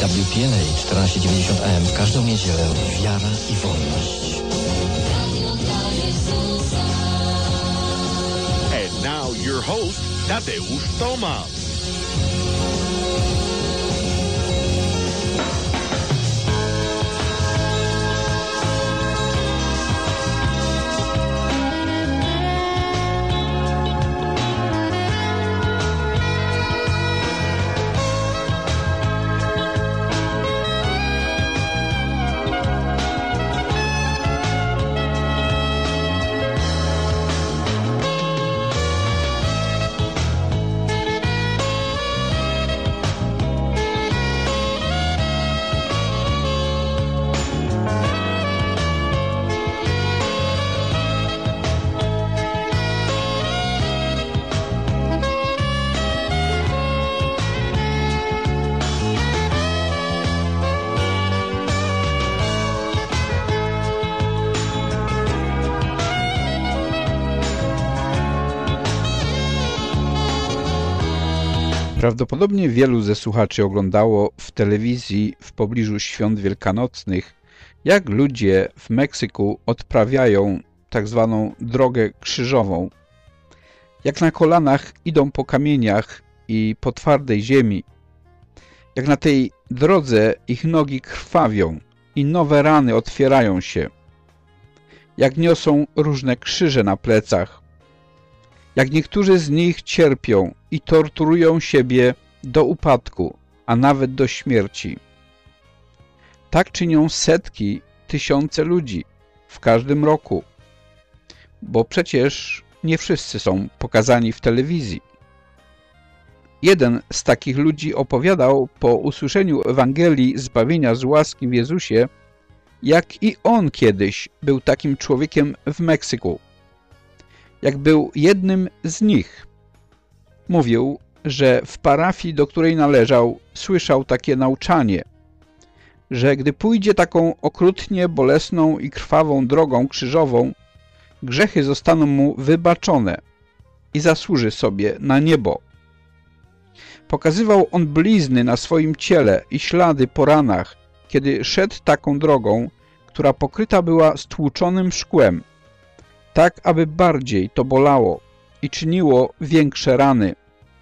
EWTN 1490 AM w każdą niedzielę. Wiara i wolność. And now your host, Tadeusz Tomasz. Prawdopodobnie wielu ze słuchaczy oglądało w telewizji w pobliżu świąt wielkanocnych, jak ludzie w Meksyku odprawiają tak zwaną drogę krzyżową. Jak na kolanach idą po kamieniach i po twardej ziemi. Jak na tej drodze ich nogi krwawią i nowe rany otwierają się. Jak niosą różne krzyże na plecach. Jak niektórzy z nich cierpią i torturują siebie do upadku, a nawet do śmierci. Tak czynią setki, tysiące ludzi w każdym roku, bo przecież nie wszyscy są pokazani w telewizji. Jeden z takich ludzi opowiadał po usłyszeniu Ewangelii zbawienia z łaski w Jezusie, jak i on kiedyś był takim człowiekiem w Meksyku. Jak był jednym z nich. Mówił, że w parafii, do której należał, słyszał takie nauczanie, że gdy pójdzie taką okrutnie bolesną i krwawą drogą krzyżową, grzechy zostaną mu wybaczone i zasłuży sobie na niebo. Pokazywał on blizny na swoim ciele i ślady po ranach, kiedy szedł taką drogą, która pokryta była stłuczonym szkłem, tak aby bardziej to bolało i czyniło większe rany.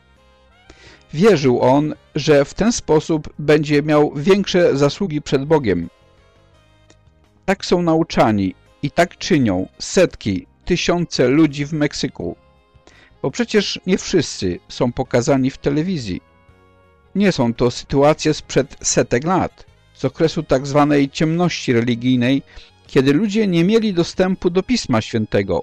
Wierzył on, że w ten sposób będzie miał większe zasługi przed Bogiem. Tak są nauczani i tak czynią setki, tysiące ludzi w Meksyku, bo przecież nie wszyscy są pokazani w telewizji. Nie są to sytuacje sprzed setek lat, z okresu tak zwanej ciemności religijnej, kiedy ludzie nie mieli dostępu do Pisma Świętego,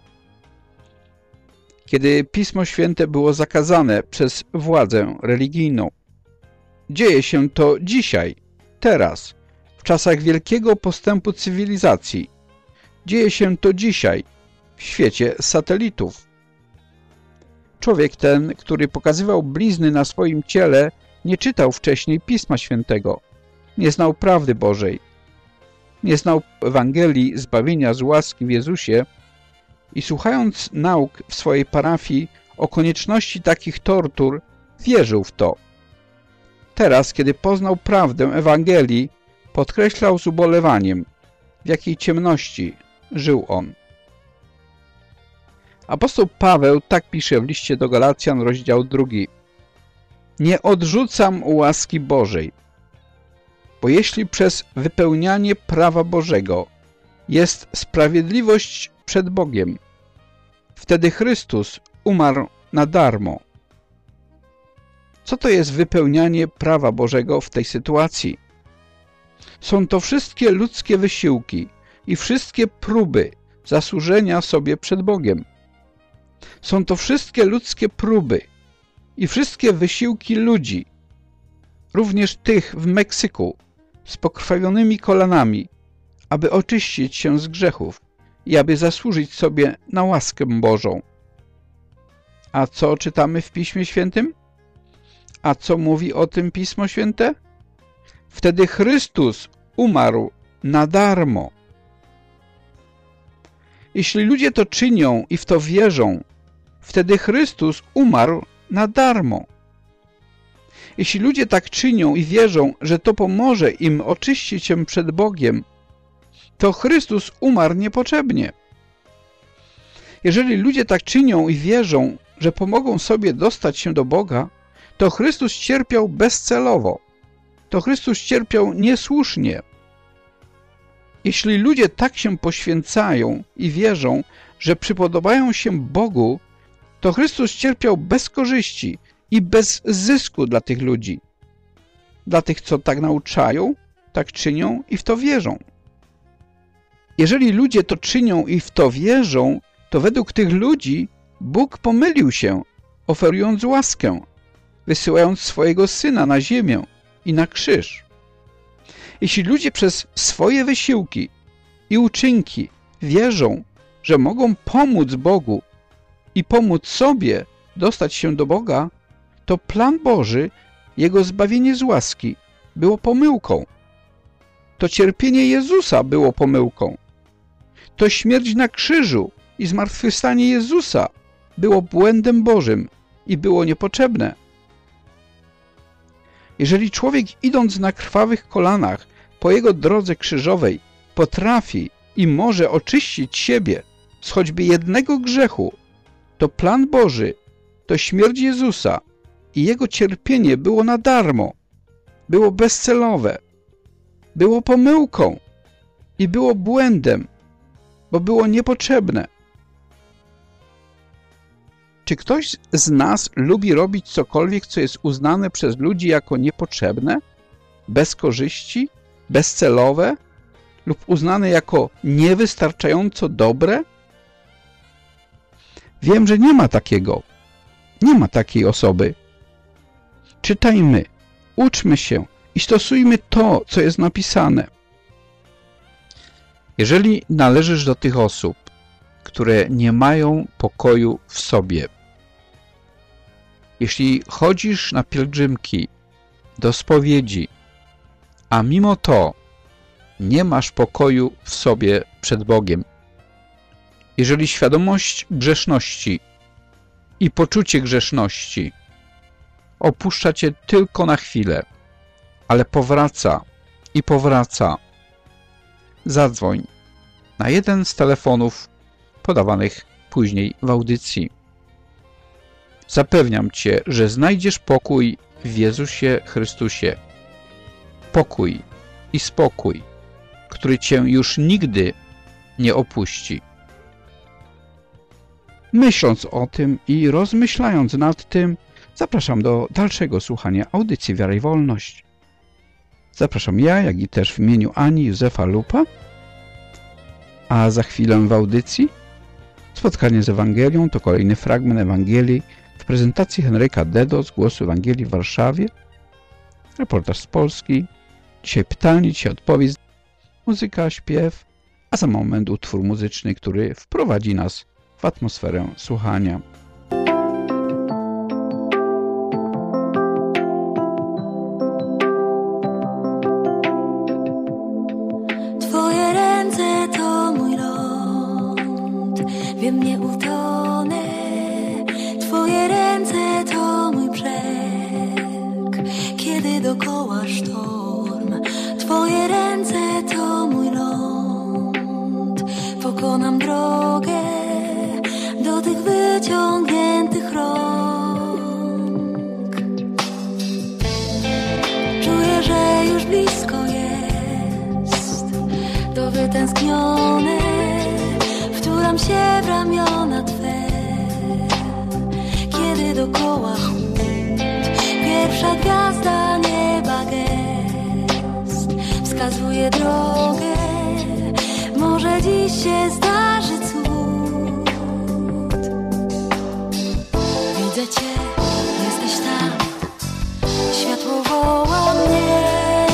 kiedy Pismo Święte było zakazane przez władzę religijną. Dzieje się to dzisiaj, teraz, w czasach wielkiego postępu cywilizacji. Dzieje się to dzisiaj, w świecie satelitów. Człowiek ten, który pokazywał blizny na swoim ciele, nie czytał wcześniej Pisma Świętego, nie znał prawdy Bożej, nie znał Ewangelii zbawienia z łaski w Jezusie i słuchając nauk w swojej parafii o konieczności takich tortur, wierzył w to. Teraz, kiedy poznał prawdę Ewangelii, podkreślał z ubolewaniem, w jakiej ciemności żył on. Apostoł Paweł tak pisze w liście do Galacjan, rozdział 2. Nie odrzucam łaski Bożej, bo jeśli przez wypełnianie prawa Bożego jest sprawiedliwość przed Bogiem, wtedy Chrystus umarł na darmo. Co to jest wypełnianie prawa Bożego w tej sytuacji? Są to wszystkie ludzkie wysiłki i wszystkie próby zasłużenia sobie przed Bogiem. Są to wszystkie ludzkie próby i wszystkie wysiłki ludzi, również tych w Meksyku, z pokrwawionymi kolanami, aby oczyścić się z grzechów i aby zasłużyć sobie na łaskę Bożą. A co czytamy w Piśmie Świętym? A co mówi o tym Pismo Święte? Wtedy Chrystus umarł na darmo. Jeśli ludzie to czynią i w to wierzą, wtedy Chrystus umarł na darmo. Jeśli ludzie tak czynią i wierzą, że to pomoże im oczyścić się przed Bogiem, to Chrystus umarł niepotrzebnie. Jeżeli ludzie tak czynią i wierzą, że pomogą sobie dostać się do Boga, to Chrystus cierpiał bezcelowo. To Chrystus cierpiał niesłusznie. Jeśli ludzie tak się poświęcają i wierzą, że przypodobają się Bogu, to Chrystus cierpiał bez korzyści i bez zysku dla tych ludzi. Dla tych, co tak nauczają, tak czynią i w to wierzą. Jeżeli ludzie to czynią i w to wierzą, to według tych ludzi Bóg pomylił się, oferując łaskę, wysyłając swojego Syna na ziemię i na krzyż. Jeśli ludzie przez swoje wysiłki i uczynki wierzą, że mogą pomóc Bogu i pomóc sobie dostać się do Boga, to plan Boży, Jego zbawienie z łaski, było pomyłką. To cierpienie Jezusa było pomyłką. To śmierć na krzyżu i zmartwychwstanie Jezusa było błędem Bożym i było niepotrzebne. Jeżeli człowiek, idąc na krwawych kolanach po jego drodze krzyżowej, potrafi i może oczyścić siebie z choćby jednego grzechu, to plan Boży, to śmierć Jezusa i Jego cierpienie było na darmo, było bezcelowe, było pomyłką i było błędem, bo było niepotrzebne. Czy ktoś z nas lubi robić cokolwiek, co jest uznane przez ludzi jako niepotrzebne, bez korzyści, bezcelowe lub uznane jako niewystarczająco dobre? Wiem, że nie ma takiego. Nie ma takiej osoby. Czytajmy, uczmy się i stosujmy to, co jest napisane. Jeżeli należysz do tych osób, które nie mają pokoju w sobie, jeśli chodzisz na pielgrzymki do spowiedzi, a mimo to nie masz pokoju w sobie przed Bogiem, jeżeli świadomość grzeszności i poczucie grzeszności opuszcza cię tylko na chwilę, ale powraca i powraca, zadzwoń na jeden z telefonów podawanych później w audycji. Zapewniam cię, że znajdziesz pokój w Jezusie Chrystusie. Pokój i spokój, który cię już nigdy nie opuści. Myśląc o tym i rozmyślając nad tym, zapraszam do dalszego słuchania audycji Wiara i Wolność. Zapraszam ja, jak i też w imieniu Ani Józefa Lupa, a za chwilę w audycji spotkanie z Ewangelią to kolejny fragment Ewangelii w prezentacji Henryka Dedo z Głosu Ewangelii w Warszawie. Reportaż z Polski. Dzisiaj pytanie, dzisiaj odpowiedź, muzyka, śpiew, a za moment utwór muzyczny, który wprowadzi nas w atmosferę słuchania. Twoje ręce to mój ląd, wiem nie utonę. Twoje ręce to mój brzeg, kiedy dokoła sztorm. Twoje ręce to mój ląd, pokonam drogę do tych wyciągniętych rąk. Czuję, że już blisko jest to wytęsknione. Wtulam się w ramiona Twe, kiedy dokoła chłód. Pierwsza gwiazda nieba gest wskazuje drogę. Może dziś się zdarzy cud. Widzę Cię, jesteś tam, światło woła mnie.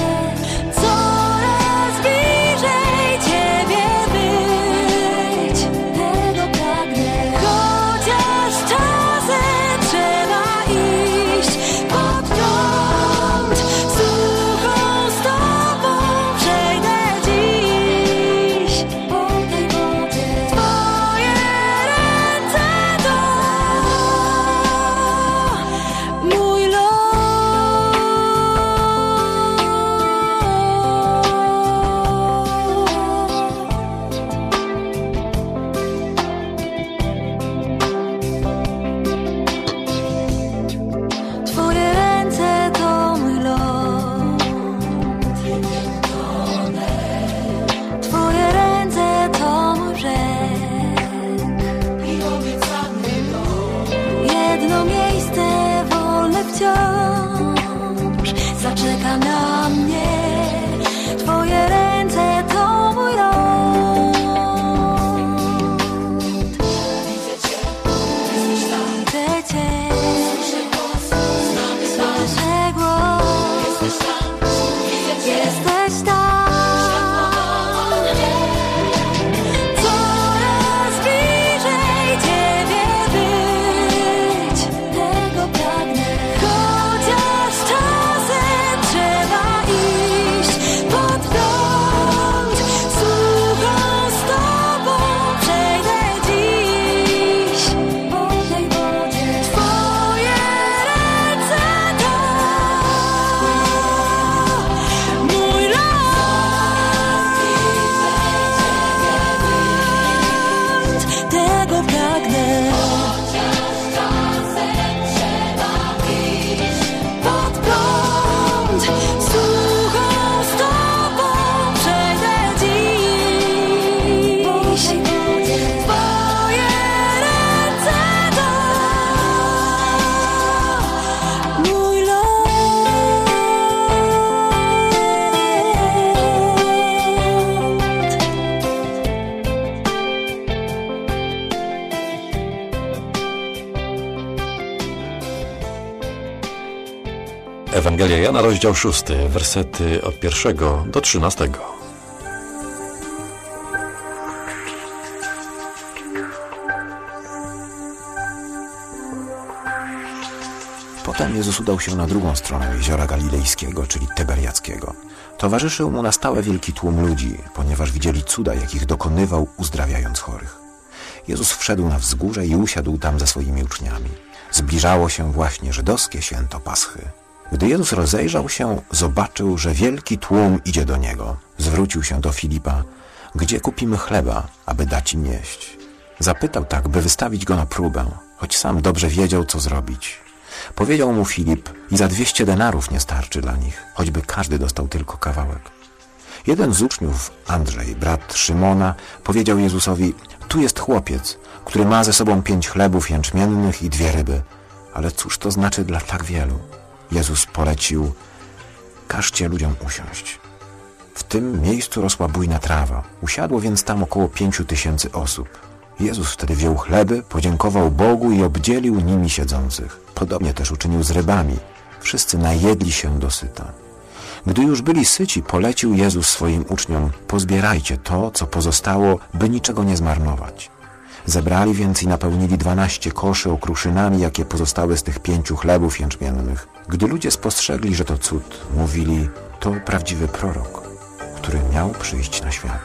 Coraz bliżej Ciebie być, tego pragnę. Chociaż czasem trzeba iść pod prąd, suchą stopą przejdę dziś po tej wodzie. Twoje ręce to Ewangelia Jana, rozdział 6, wersety od 1 do 13. Potem Jezus udał się na drugą stronę jeziora Galilejskiego, czyli Tyberiackiego. Towarzyszył mu na stałe wielki tłum ludzi, ponieważ widzieli cuda, jakich dokonywał, uzdrawiając chorych. Jezus wszedł na wzgórze i usiadł tam ze swoimi uczniami. Zbliżało się właśnie żydowskie święto Paschy. Gdy Jezus rozejrzał się, zobaczył, że wielki tłum idzie do Niego. Zwrócił się do Filipa: gdzie kupimy chleba, aby dać im jeść? Zapytał tak, by wystawić go na próbę, choć sam dobrze wiedział, co zrobić. Powiedział mu Filip: i za 200 denarów nie starczy dla nich, choćby każdy dostał tylko kawałek. Jeden z uczniów, Andrzej, brat Szymona, powiedział Jezusowi: tu jest chłopiec, który ma ze sobą 5 chlebów jęczmiennych i 2 ryby. Ale cóż to znaczy dla tak wielu? Jezus polecił: każcie ludziom usiąść. W tym miejscu rosła bujna trawa. Usiadło więc tam około 5000 osób. Jezus wtedy wziął chleby, podziękował Bogu i obdzielił nimi siedzących. Podobnie też uczynił z rybami. Wszyscy najedli się dosyta. Gdy już byli syci, polecił Jezus swoim uczniom: pozbierajcie to, co pozostało, by niczego nie zmarnować. Zebrali więc i napełnili 12 koszy okruszynami, jakie pozostały z tych 5 chlebów jęczmiennych. Gdy ludzie spostrzegli, że to cud, mówili: to prawdziwy prorok, który miał przyjść na świat.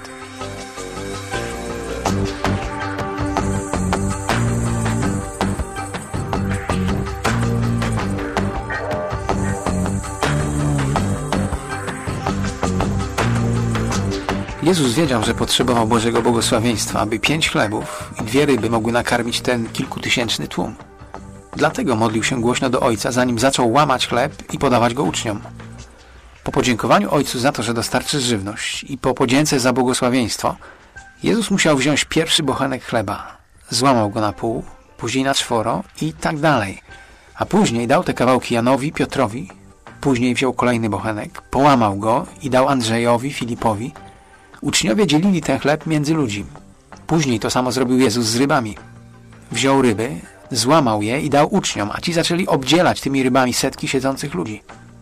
Jezus wiedział, że potrzebował Bożego błogosławieństwa, aby 5 chlebów i 2 ryby mogły nakarmić ten kilkutysięczny tłum. Dlatego modlił się głośno do Ojca, zanim zaczął łamać chleb i podawać go uczniom. Po podziękowaniu Ojcu za to, że dostarczy żywność, i po podzięce za błogosławieństwo, Jezus musiał wziąć pierwszy bochenek chleba. Złamał go na pół, później na 4 i tak dalej. A później dał te kawałki Janowi, Piotrowi. Później wziął kolejny bochenek, połamał go i dał Andrzejowi, Filipowi. Uczniowie dzielili ten chleb między ludzi. Później to samo zrobił Jezus z rybami. Wziął ryby, złamał je i dał uczniom, a ci zaczęli obdzielać tymi rybami setki siedzących ludzi.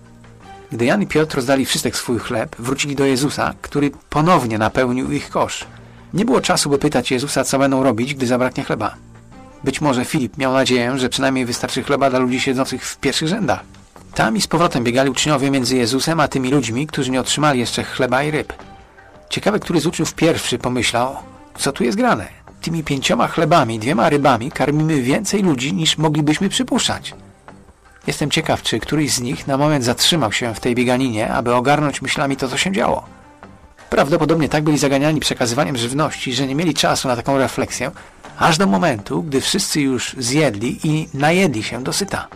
Gdy Jan i Piotr rozdali wszystek swój chleb, wrócili do Jezusa, który ponownie napełnił ich kosz. Nie było czasu, by pytać Jezusa, co będą robić, gdy zabraknie chleba. Być może Filip miał nadzieję, że przynajmniej wystarczy chleba dla ludzi siedzących w pierwszych rzędach. Tam i z powrotem biegali uczniowie między Jezusem a tymi ludźmi, którzy nie otrzymali jeszcze chleba i ryb. Ciekawe, który z uczniów pierwszy pomyślał: co tu jest grane? Tymi 5 chlebami, 2 rybami karmimy więcej ludzi, niż moglibyśmy przypuszczać. Jestem ciekaw, czy któryś z nich na moment zatrzymał się w tej bieganinie, aby ogarnąć myślami to, co się działo. Prawdopodobnie tak byli zaganiani przekazywaniem żywności, że nie mieli czasu na taką refleksję, aż do momentu, gdy wszyscy już zjedli i najedli się dosyta.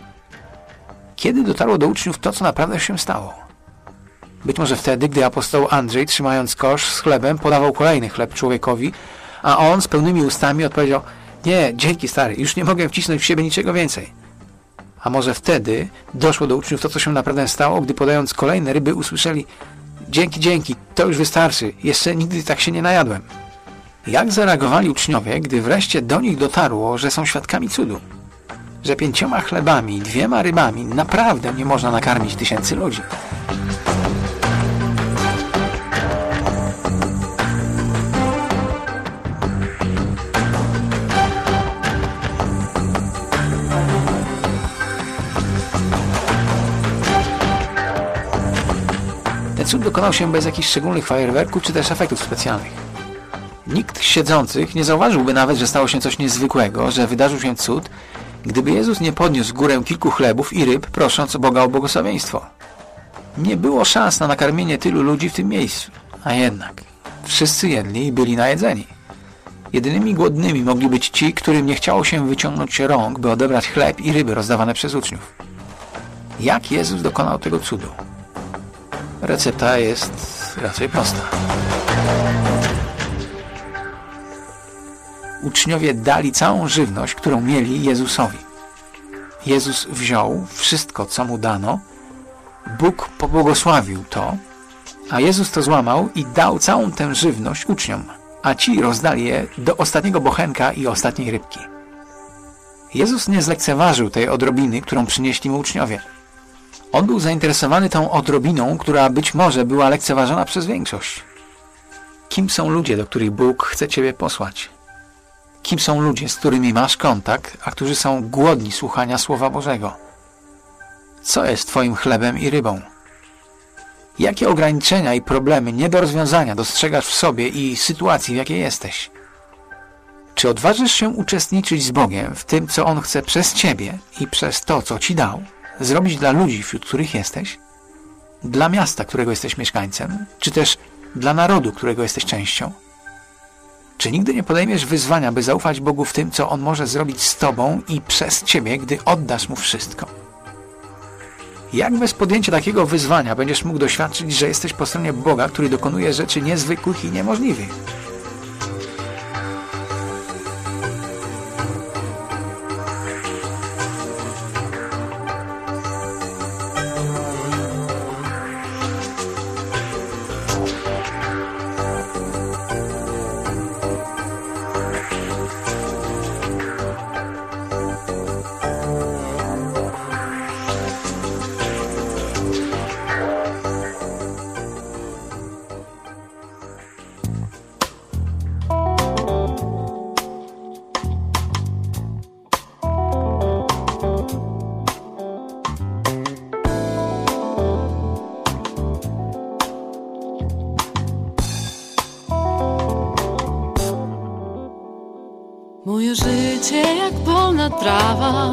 Kiedy dotarło do uczniów to, co naprawdę się stało? Być może wtedy, gdy apostoł Andrzej, trzymając kosz z chlebem, podawał kolejny chleb człowiekowi, a on z pełnymi ustami odpowiedział: nie, dzięki stary, już nie mogę wcisnąć w siebie niczego więcej. A może wtedy doszło do uczniów to, co się naprawdę stało, gdy podając kolejne ryby usłyszeli: dzięki, to już wystarczy, jeszcze nigdy tak się nie najadłem. Jak zareagowali uczniowie, gdy wreszcie do nich dotarło, że są świadkami cudu? Że 5 chlebami i 2 rybami naprawdę nie można nakarmić tysięcy ludzi. Ten cud dokonał się bez jakichś szczególnych fajerwerków czy też efektów specjalnych. Nikt z siedzących nie zauważyłby nawet, że stało się coś niezwykłego, że wydarzył się cud, gdyby Jezus nie podniósł w górę kilku chlebów i ryb, prosząc Boga o błogosławieństwo. Nie było szans na nakarmienie tylu ludzi w tym miejscu, a jednak wszyscy jedli i byli najedzeni. Jedynymi głodnymi mogli być ci, którym nie chciało się wyciągnąć rąk, by odebrać chleb i ryby rozdawane przez uczniów. Jak Jezus dokonał tego cudu? Recepta jest raczej prosta. Uczniowie dali całą żywność, którą mieli, Jezusowi. Jezus wziął wszystko, co mu dano, Bóg pobłogosławił to, a Jezus to złamał i dał całą tę żywność uczniom, a ci rozdali je do ostatniego bochenka i ostatniej rybki. Jezus nie zlekceważył tej odrobiny, którą przynieśli mu uczniowie. On był zainteresowany tą odrobiną, która być może była lekceważona przez większość. Kim są ludzie, do których Bóg chce Ciebie posłać? Kim są ludzie, z którymi masz kontakt, a którzy są głodni słuchania Słowa Bożego? Co jest Twoim chlebem i rybą? Jakie ograniczenia i problemy nie do rozwiązania dostrzegasz w sobie i sytuacji, w jakiej jesteś? Czy odważysz się uczestniczyć z Bogiem w tym, co On chce przez Ciebie i przez to, co Ci dał, zrobić dla ludzi, wśród których jesteś? Dla miasta, którego jesteś mieszkańcem? Czy też dla narodu, którego jesteś częścią? Czy nigdy nie podejmiesz wyzwania, by zaufać Bogu w tym, co On może zrobić z Tobą i przez Ciebie, gdy oddasz Mu wszystko? Jak bez podjęcia takiego wyzwania będziesz mógł doświadczyć, że jesteś po stronie Boga, który dokonuje rzeczy niezwykłych i niemożliwych? Moje życie jak polna trawa,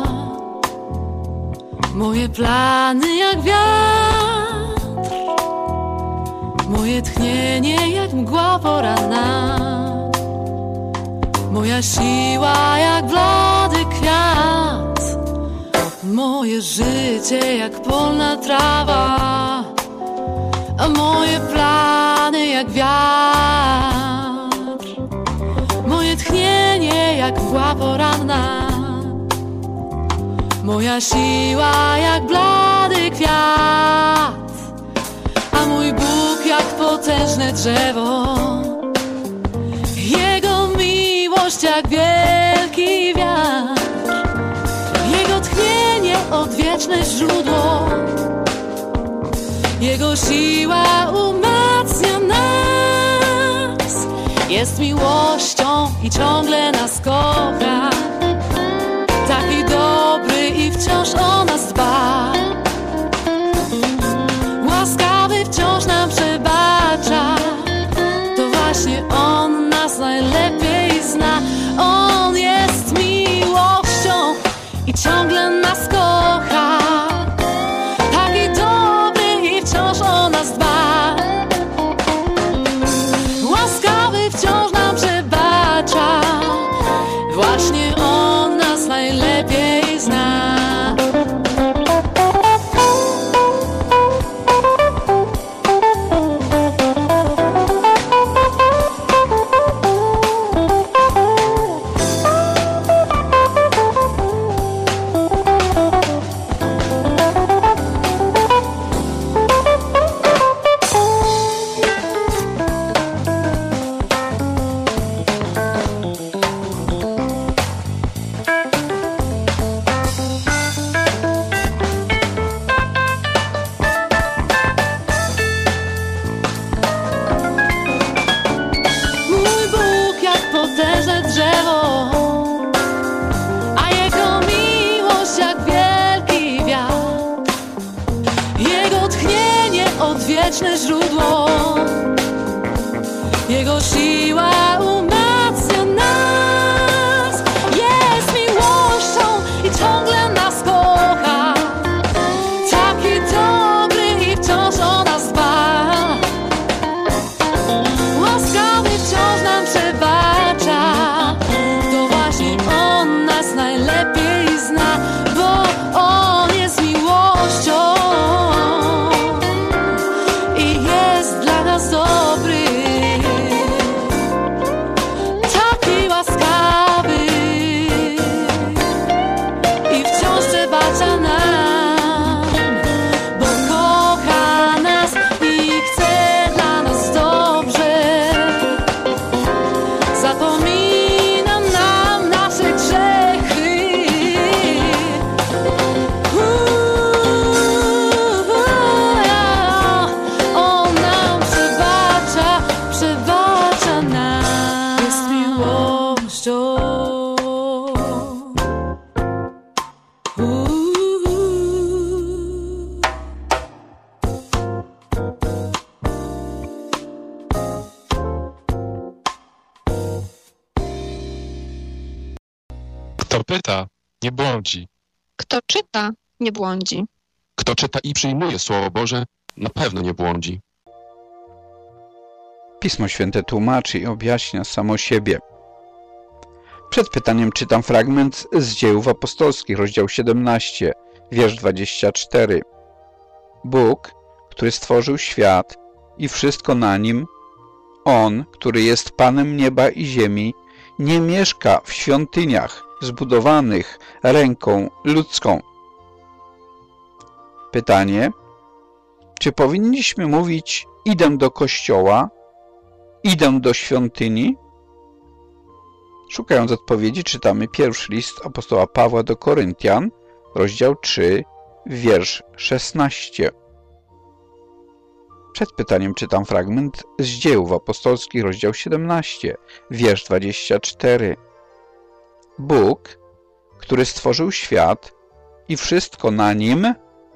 moje plany jak wiatr, moje tchnienie jak mgła poranna, moja siła jak blady kwiat. Moje życie jak polna trawa, a moje plany jak wiatr, moje tchnienie jak mgła poranna, moja siła jak blady kwiat, a mój Bóg jak potężne drzewo, Jego miłość jak wielki wiatr, Jego tchnienie odwieczne źródło, Jego siła umacnia nas, jest miłością i ciągle nas kocha, taki dobry i wciąż o nas dba, łaskawy wciąż nam przebacza, to właśnie On nas najlepiej zna. On jest miłością i ciągle nas kocha, taki dobry i wciąż o nas dba, łaskawy wciąż nam przebacza, właśnie On nas najlepiej zna. Potężne drzewo, a Jego miłość jak wielki wiatr, Jego tchnienie odwieczne źródło, Jego siła umacnia nas, jest miłością i ciągle nas kocha, taki dobry i wciąż o nas dba, łaskawy wciąż nam przebacza, to właśnie On nas najlepiej zna, bo On jest miłością i jest dla nas dobry. Kto pyta, nie błądzi. Kto czyta, nie błądzi. Kto czyta i przyjmuje Słowo Boże, na pewno nie błądzi. Pismo Święte tłumaczy i objaśnia samo siebie. Przed pytaniem czytam fragment z Dziejów Apostolskich, rozdział 17, wiersz 24. Bóg, który stworzył świat i wszystko na nim, On, który jest Panem nieba i ziemi, nie mieszka w świątyniach zbudowanych ręką ludzką. Pytanie: czy powinniśmy mówić idę do kościoła, idę do świątyni? Szukając odpowiedzi, czytamy pierwszy list apostoła Pawła do Koryntian, rozdział 3, wiersz 16. Przed pytaniem czytam fragment z Dziejów Apostolskich, rozdział 17, wiersz 24. Bóg, który stworzył świat i wszystko na nim,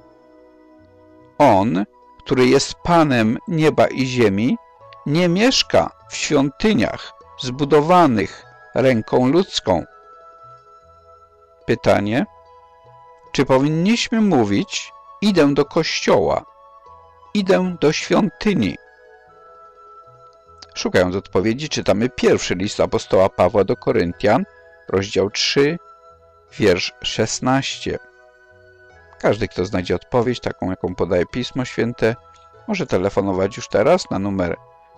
On, który jest Panem nieba i ziemi, nie mieszka w świątyniach zbudowanych ręką ludzką. Pytanie: czy powinniśmy mówić idę do kościoła, idę do świątyni? Szukając odpowiedzi, czytamy pierwszy list apostoła Pawła do Koryntian, rozdział 3, wiersz 16. Każdy, kto znajdzie odpowiedź, taką jaką podaje Pismo Święte, może telefonować już teraz na numer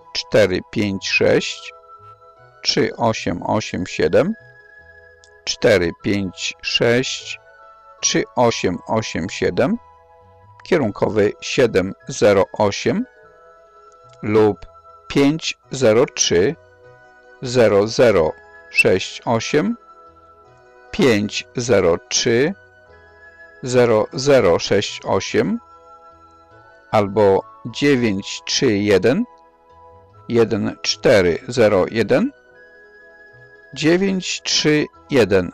456 3887 456 3887, kierunkowy 708 lub 503 0068 503 0068 albo 931 1401 931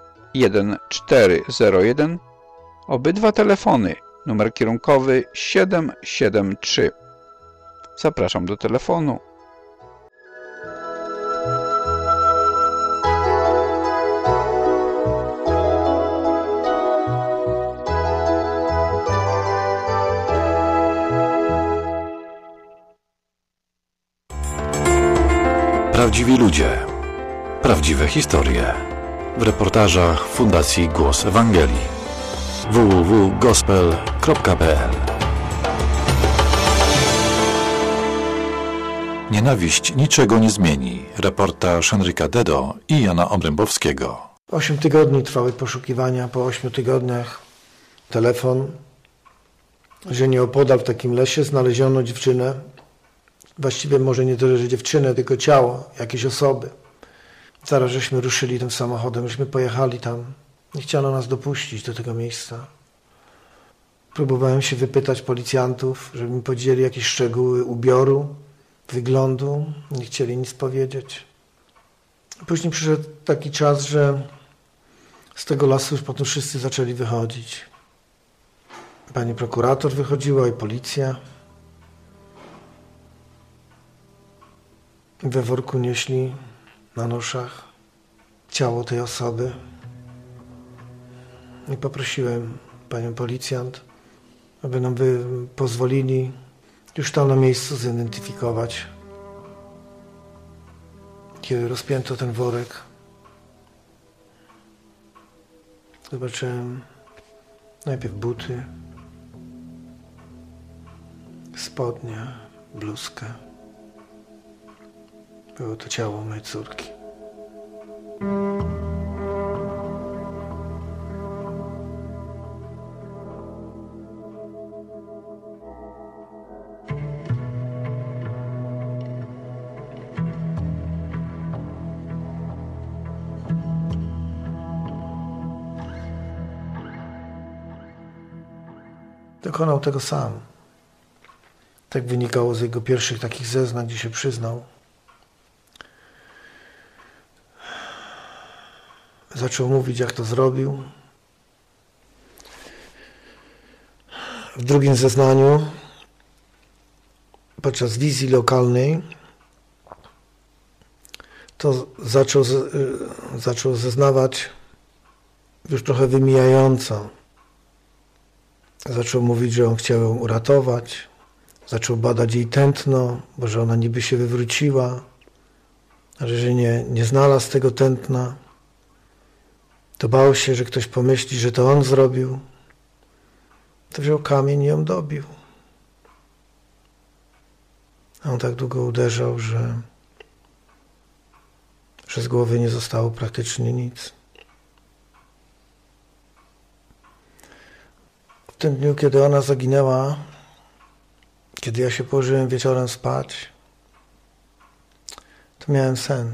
1401. Obydwa telefony, numer kierunkowy 773. Zapraszam do telefonu. Prawdziwi ludzie. Prawdziwe historie. W reportażach Fundacji Głos Ewangelii. www.gospel.pl. Nienawiść niczego nie zmieni. Reportaż Henryka Dedo i Jana Obrębowskiego. 8 tygodni trwały poszukiwania. Po 8 tygodniach telefon, że nieopodal w takim lesie znaleziono dziewczynę. Właściwie może nie tyle, że dziewczynę, tylko ciało jakiejś osoby. Zaraz żeśmy ruszyli tym samochodem, żeśmy pojechali tam. Nie chciano nas dopuścić do tego miejsca. Próbowałem się wypytać policjantów, żeby mi powiedzieli jakieś szczegóły ubioru, wyglądu. Nie chcieli nic powiedzieć. Później przyszedł taki czas, że z tego lasu już potem wszyscy zaczęli wychodzić. Pani prokurator wychodziła i policja. We worku nieśli na noszach ciało tej osoby. I poprosiłem panią policjant, aby nam pozwolili już tam na miejscu zidentyfikować. Kiedy rozpięto ten worek, zobaczyłem najpierw buty, spodnie, bluzkę. Było to ciało mojej córki. Dokonał tego sam. Tak wynikało z jego pierwszych takich zeznań, gdzie się przyznał. Zaczął mówić, jak to zrobił. W drugim zeznaniu, podczas wizji lokalnej, to zaczął zeznawać, już trochę wymijająco. Zaczął mówić, że on chciał ją uratować. Zaczął badać jej tętno, bo że ona niby się wywróciła, ale że nie znalazł tego tętna. To bał się, że ktoś pomyśli, że to on zrobił. To wziął kamień i ją dobił. A on tak długo uderzał, że z głowy nie zostało praktycznie nic. W tym dniu, kiedy ona zaginęła, kiedy ja się położyłem wieczorem spać, to miałem sen.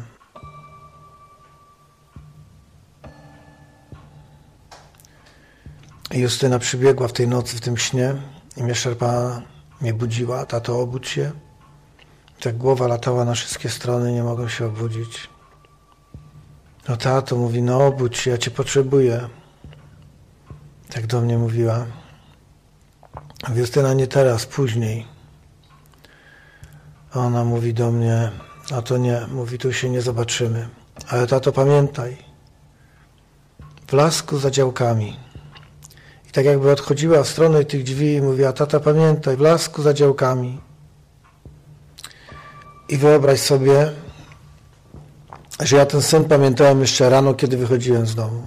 I Justyna przybiegła w tej nocy, w tym śnie i mnie szarpała, mnie budziła. Tato, obudź się. I tak głowa latała na wszystkie strony, nie mogłem się obudzić. No tato mówi, no obudź się, ja cię potrzebuję. Tak do mnie mówiła. A Justyna, nie teraz, później. A ona mówi do mnie, a to nie, mówi, tu się nie zobaczymy. Ale tato, pamiętaj, w lasku za działkami. I tak jakby odchodziła w stronę tych drzwi i mówiła, tata, pamiętaj, w lasku za działkami. I wyobraź sobie, że ja ten sen pamiętałem jeszcze rano, kiedy wychodziłem z domu.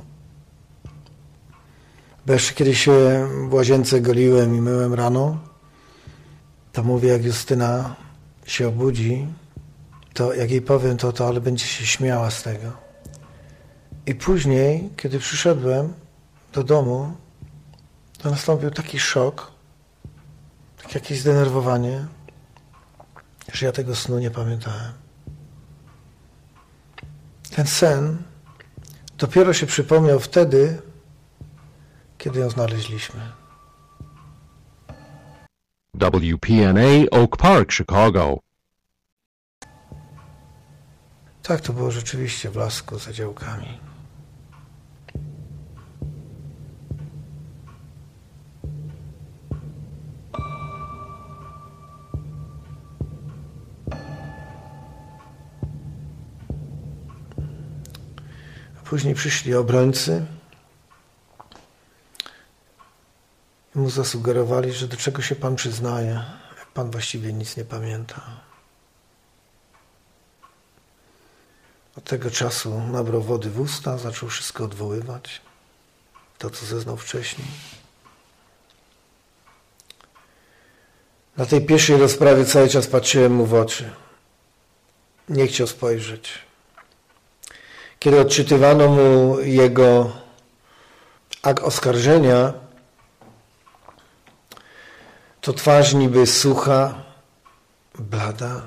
Bo jeszcze kiedy się w łazience goliłem i myłem rano, to mówię, jak Justyna się obudzi, to jak jej powiem to ale będzie się śmiała z tego. I później, kiedy przyszedłem do domu, to nastąpił taki szok, takie jakieś zdenerwowanie, że ja tego snu nie pamiętałem. Ten sen dopiero się przypomniał wtedy, kiedy ją znaleźliśmy. WPNA Oak Park, Chicago. Tak, to było rzeczywiście w lasku za działkami. Później przyszli obrońcy i mu zasugerowali, że do czego się pan przyznaje, jak pan właściwie nic nie pamięta. Od tego czasu nabrał wody w usta, zaczął wszystko odwoływać, to co zeznał wcześniej. Na tej pierwszej rozprawie cały czas patrzyłem mu w oczy. Nie chciał spojrzeć. Kiedy odczytywano mu jego akt oskarżenia, to twarz niby sucha, blada,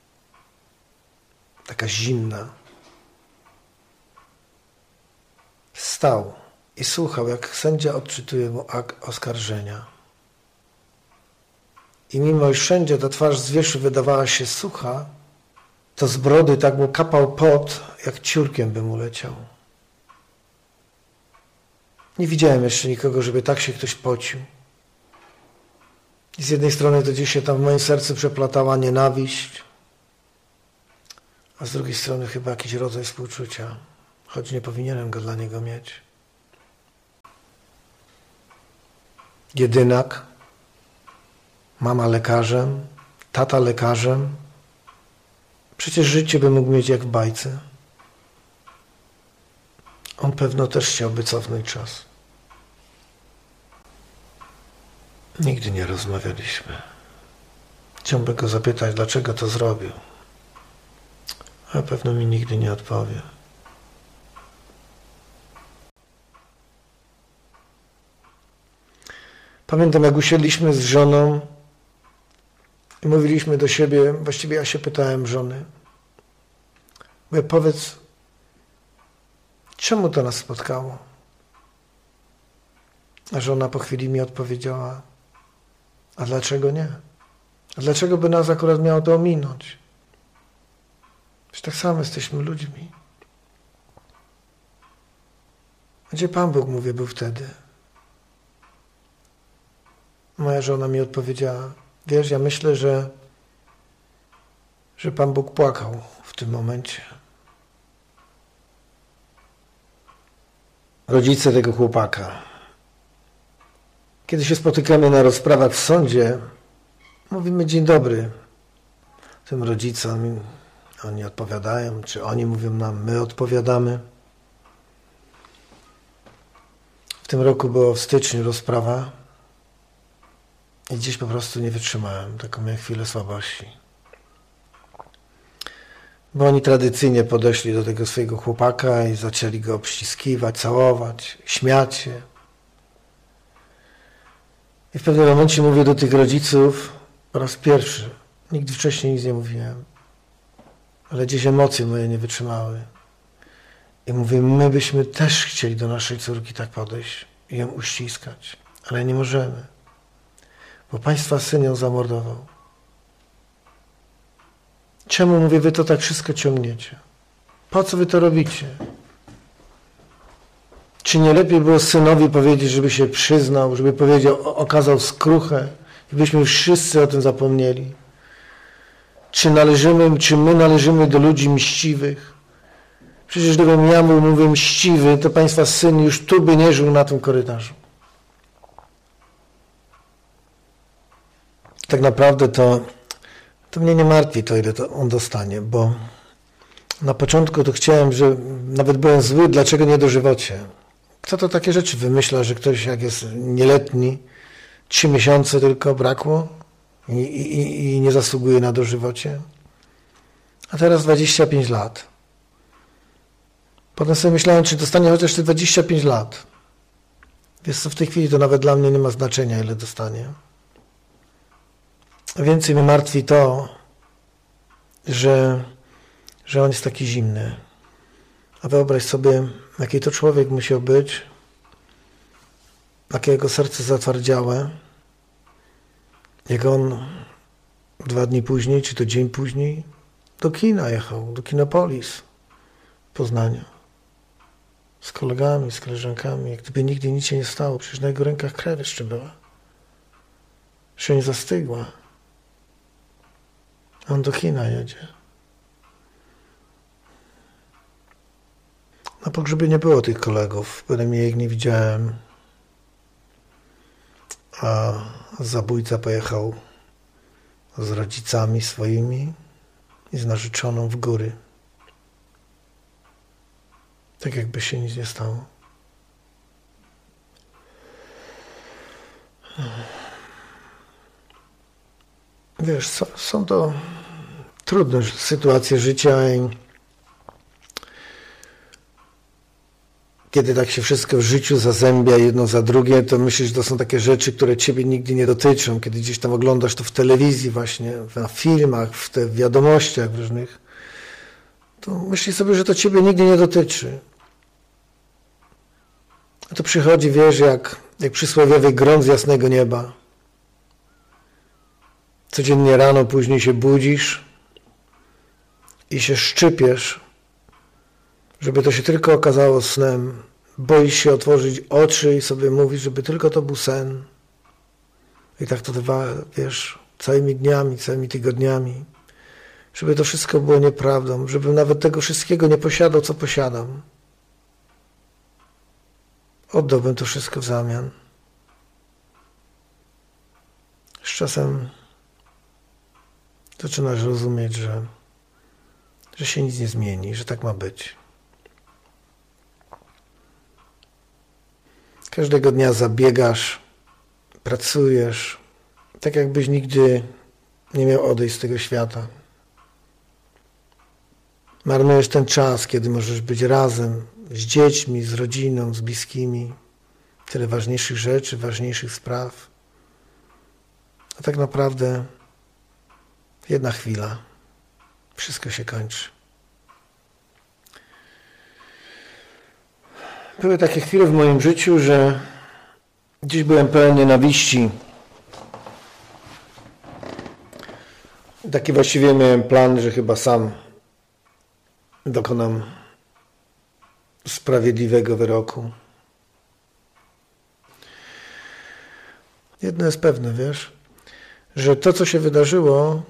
taka zimna. Stał i słuchał, jak sędzia odczytuje mu akt oskarżenia. I mimo iż wszędzie ta twarz z wierzchu wydawała się sucha, to z brody tak mu kapał pot, jak ciurkiem by mu leciał. Nie widziałem jeszcze nikogo, żeby tak się ktoś pocił. I z jednej strony to gdzieś się tam w moim sercu przeplatała nienawiść, a z drugiej strony chyba jakiś rodzaj współczucia, choć nie powinienem go dla niego mieć. Jedynak, mama lekarzem, tata lekarzem. Przecież życie by mógł mieć jak w bajce. On pewno też chciałby cofnąć czas. Nigdy nie rozmawialiśmy. Chciałbym go zapytać, dlaczego to zrobił. A pewno mi nigdy nie odpowie. Pamiętam, jak usiedliśmy z żoną i mówiliśmy do siebie, właściwie ja się pytałem żony, mówię, powiedz, czemu to nas spotkało? A żona po chwili mi odpowiedziała, a dlaczego nie? A dlaczego by nas akurat miało to ominąć? Przecież tak samo jesteśmy ludźmi. A gdzie Pan Bóg, mówię, był wtedy? Moja żona mi odpowiedziała, wiesz, ja myślę, że Pan Bóg płakał w tym momencie. rodzice tego chłopaka. Kiedy się spotykamy na rozprawach w sądzie, mówimy dzień dobry tym rodzicom. Oni odpowiadają, czy oni mówią nam, my odpowiadamy. W tym roku było w styczniu rozprawa i gdzieś po prostu nie wytrzymałem. Taką miałem chwilę słabości. Bo oni tradycyjnie podeszli do tego swojego chłopaka i zaczęli go obściskiwać, całować, śmiać się. I w pewnym momencie mówię do tych rodziców po raz pierwszy. Nigdy wcześniej nic nie mówiłem. Ale gdzieś emocje moje nie wytrzymały. I mówię, my byśmy też chcieli do naszej córki tak podejść i ją uściskać. Ale nie możemy. Bo państwa syn ją zamordował. Czemu, mówię, wy to tak wszystko ciągniecie? Po co wy to robicie? Czy nie lepiej było synowi powiedzieć, żeby się przyznał, żeby powiedział, okazał skruchę i byśmy już wszyscy o tym zapomnieli? Czy my należymy do ludzi mściwych? Przecież gdybym ja mówię mściwy, to państwa syn już tu by nie żył na tym korytarzu. Tak naprawdę to mnie nie martwi to, ile to on dostanie, bo na początku to chciałem, że nawet byłem zły, dlaczego nie dożywocie. Kto to takie rzeczy wymyśla, że ktoś jak jest nieletni, 3 miesiące tylko brakło i nie zasługuje na dożywocie? A teraz 25 lat. Potem sobie myślałem, czy dostanie chociaż te 25 lat. Wiesz co, w tej chwili to nawet dla mnie nie ma znaczenia, ile dostanie. Więcej mnie martwi to, że on jest taki zimny. A wyobraź sobie, jaki to człowiek musiał być, jakie jego serce zatwardziałe, jak on 2 dni później, czy to dzień później, do kina jechał, do Kinopolis w Poznaniu. Z kolegami, z koleżankami, jak gdyby nigdy nic się nie stało. Przecież na jego rękach krew jeszcze była. Jeszcze nie zastygła. On do kina jedzie. Na pogrzebie nie było tych kolegów, bynajmniej ich nie widziałem. A zabójca pojechał z rodzicami swoimi i z narzeczoną w góry. Tak jakby się nic nie stało. Wiesz, są to trudne sytuacje życia i kiedy tak się wszystko w życiu zazębia jedno za drugie, to myślisz, że to są takie rzeczy, które ciebie nigdy nie dotyczą. Kiedy gdzieś tam oglądasz to w telewizji właśnie, na filmach, w te wiadomościach różnych, to myślisz sobie, że to ciebie nigdy nie dotyczy. A to przychodzi, wiesz, jak przysłowiowy grom z jasnego nieba. Codziennie rano później się budzisz i się szczypiesz, żeby to się tylko okazało snem. Boisz się otworzyć oczy i sobie mówisz, żeby tylko to był sen. I tak to trwa, wiesz, całymi dniami, całymi tygodniami. Żeby to wszystko było nieprawdą, żebym nawet tego wszystkiego nie posiadał, co posiadam. Oddałbym to wszystko w zamian. Z czasem zaczynasz rozumieć, że się nic nie zmieni, że tak ma być. Każdego dnia zabiegasz, pracujesz, tak jakbyś nigdy nie miał odejść z tego świata. Marnujesz ten czas, kiedy możesz być razem z dziećmi, z rodziną, z bliskimi. Tyle ważniejszych rzeczy, ważniejszych spraw. A tak naprawdę jedna chwila. Wszystko się kończy. Były takie chwile w moim życiu, że dziś byłem pełen nienawiści. Taki właściwie miałem plan, że chyba sam dokonam sprawiedliwego wyroku. Jedno jest pewne, wiesz, że to, co się wydarzyło,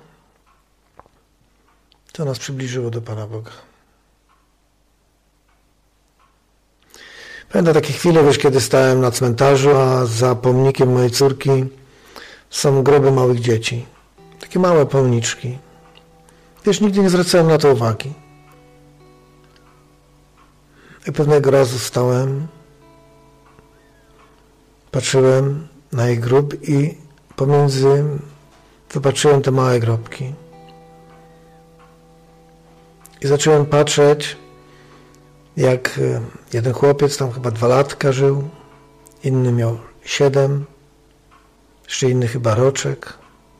to nas przybliżyło do Pana Boga. Pamiętam takie chwile, wiesz, kiedy stałem na cmentarzu, a za pomnikiem mojej córki są groby małych dzieci. Takie małe pomniczki. Wiesz, nigdy nie zwracałem na to uwagi. I pewnego razu stałem, patrzyłem na jej grób i pomiędzy wypatrzyłem te małe grobki. I zacząłem patrzeć, jak jeden chłopiec, tam chyba 2 latka żył, inny miał 7, jeszcze inny chyba roczek.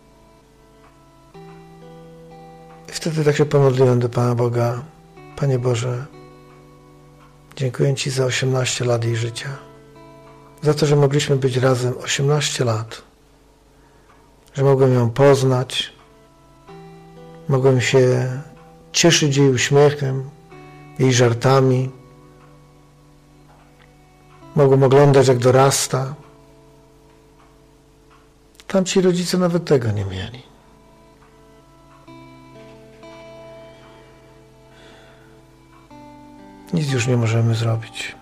I wtedy tak się pomodliłem do Pana Boga. Panie Boże, dziękuję Ci za 18 lat jej życia. Za to, że mogliśmy być razem 18 lat. Że mogłem ją poznać. Mogłem się cieszyć jej uśmiechem, jej żartami. Mogłem oglądać, jak dorasta. Tamci rodzice nawet tego nie mieli. Nic już nie możemy zrobić.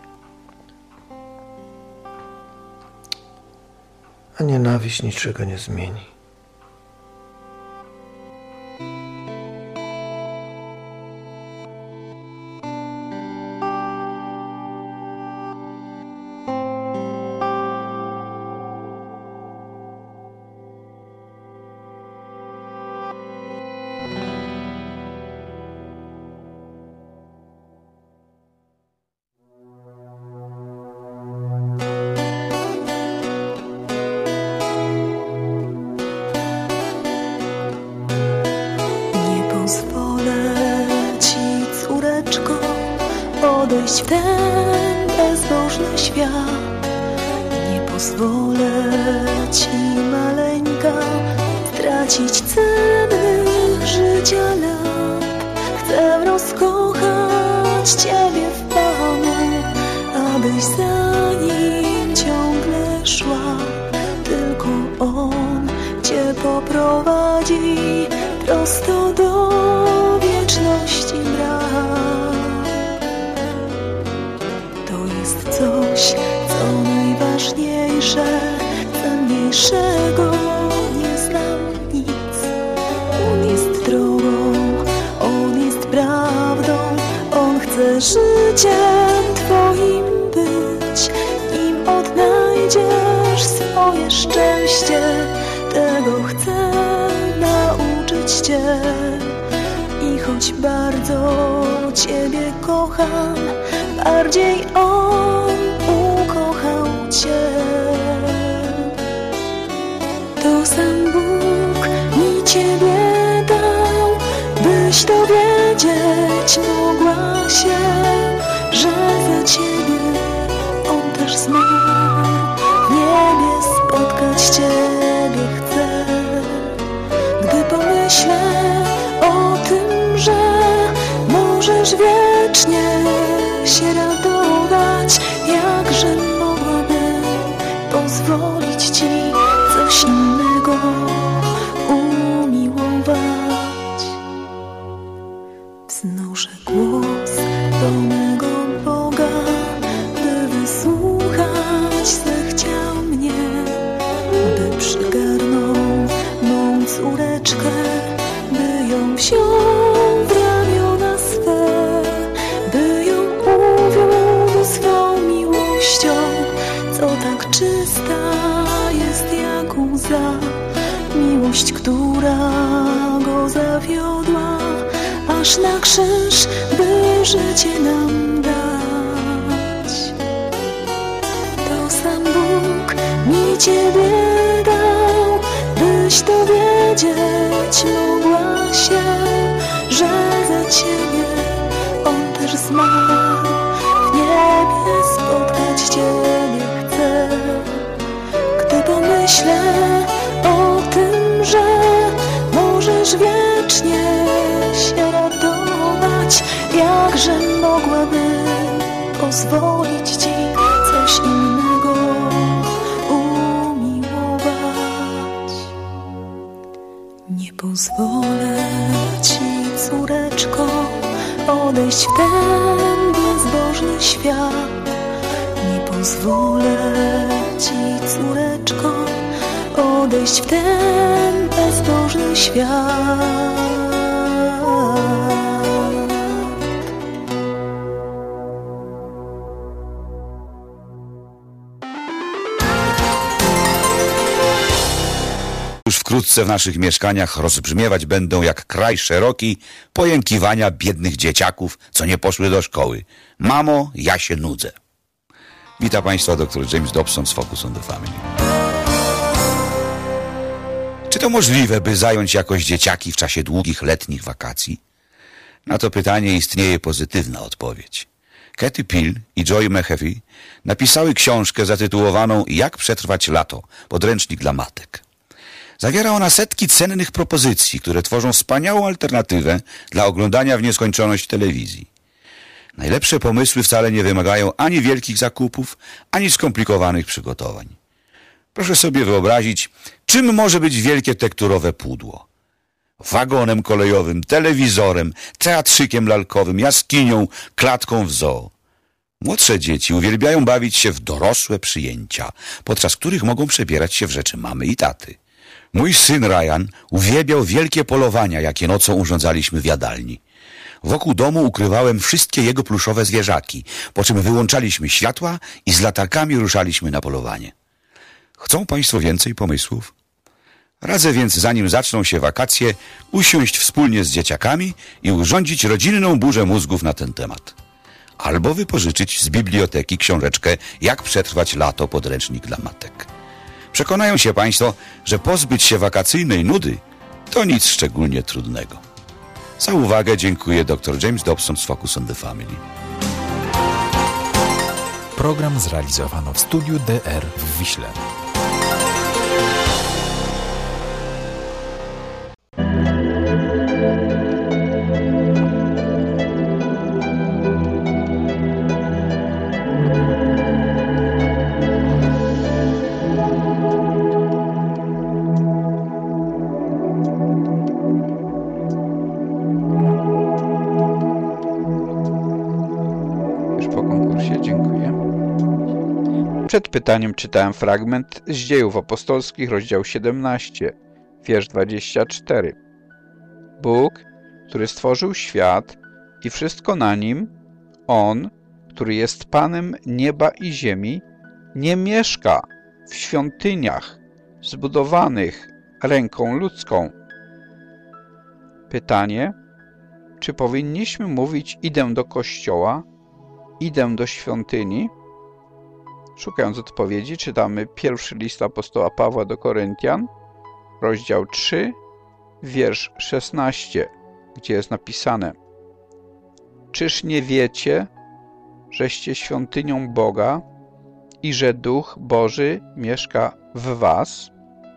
A nienawiść niczego nie zmieni. Odejść w ten bezbożny świat. Nie pozwolę Ci, maleńka, stracić cennych życia lat. Chcę rozkochać Ciebie w Panu, abyś za Nim ciągle szła. Tylko On Cię poprowadzi prosto do wieczności bram. Coś, co najważniejsze, cenniejszego nie znam nic. On jest drogą, On jest prawdą, On chce życiem Twoim być. Nim odnajdziesz swoje szczęście, tego chcę nauczyć Cię. I choć bardzo Ciebie kocham, bardziej On ukochał Cię. To sam Bóg mi Ciebie dał, byś dowiedzieć mogła się, że za Ciebie On też zmarł. W niebie spotkać Ciebie chcę. Gdy pomyślę o tym, że możesz wiecznie się radować, jakże mogłabym pozwolić Ci coś innego umiłować. Wznoszę głos do mego Boga, by wysłuchać zechciał mnie, by przygarnął mą córeczkę, by ją wziął w ramiona swe, by ją uwiódł swą miłością, co tak czysta jest jak łza. Miłość, która Go zawiodła, aż na krzyż, by życie nam dać. To sam Bóg mi Ciebie dał, byś dowiedzieć mogła się, że za Ciebie On też zmarł. W niebie spotkać Ciebie chcę. Gdy pomyślę o tym, że możesz wiecznie się radować, jakże mogłabym pozwolić Ci coś innego umiłować. Nie pozwolę Ci, córeczko, odejść w ten bezbożny świat. pozwolę ci, córeczko, odejść w ten bezbożny świat. Już wkrótce w naszych mieszkaniach rozbrzmiewać będą jak kraj szeroki pojękiwania biednych dzieciaków, co nie poszły do szkoły. Mamo, ja się nudzę. Witam Państwa dr James Dobson z Focus on the Family. Czy to możliwe, by zająć jakoś dzieciaki w czasie długich letnich wakacji? Na to pytanie istnieje pozytywna odpowiedź. Katy Peel i Joy McAfee napisały książkę zatytułowaną Jak przetrwać lato, podręcznik dla matek. Zawiera ona setki cennych propozycji, które tworzą wspaniałą alternatywę dla oglądania w nieskończoność telewizji. Najlepsze pomysły wcale nie wymagają ani wielkich zakupów, ani skomplikowanych przygotowań. Proszę sobie wyobrazić, czym może być wielkie tekturowe pudło. Wagonem kolejowym, telewizorem, teatrzykiem lalkowym, jaskinią, klatką w zoo. Młodsze dzieci uwielbiają bawić się w dorosłe przyjęcia, podczas których mogą przebierać się w rzeczy mamy i taty. Mój syn Ryan uwielbiał wielkie polowania, jakie nocą urządzaliśmy w jadalni. Wokół domu ukrywałem wszystkie jego pluszowe zwierzaki, po czym wyłączaliśmy światła i z latarkami ruszaliśmy na polowanie. Chcą Państwo więcej pomysłów? Radzę więc, zanim zaczną się wakacje, usiąść wspólnie z dzieciakami i urządzić rodzinną burzę mózgów na ten temat. Albo wypożyczyć z biblioteki książeczkę Jak przetrwać lato, podręcznik dla matek. Przekonają się Państwo, że pozbyć się wakacyjnej nudy to nic szczególnie trudnego. Za uwagę dziękuję dr James Dobson z Focus on the Family. Program zrealizowano w studiu DR w Wiśle. Przed pytaniem czytałem fragment z Dziejów Apostolskich, rozdział 17, wiersz 24. Bóg, który stworzył świat i wszystko na nim, On, który jest Panem nieba i ziemi, nie mieszka w świątyniach zbudowanych ręką ludzką. Pytanie, czy powinniśmy mówić idę do kościoła, idę do świątyni? Szukając odpowiedzi, czytamy pierwszy list apostoła Pawła do Koryntian, rozdział 3, wiersz 16, gdzie jest napisane: Czyż nie wiecie, żeście świątynią Boga i że Duch Boży mieszka w was?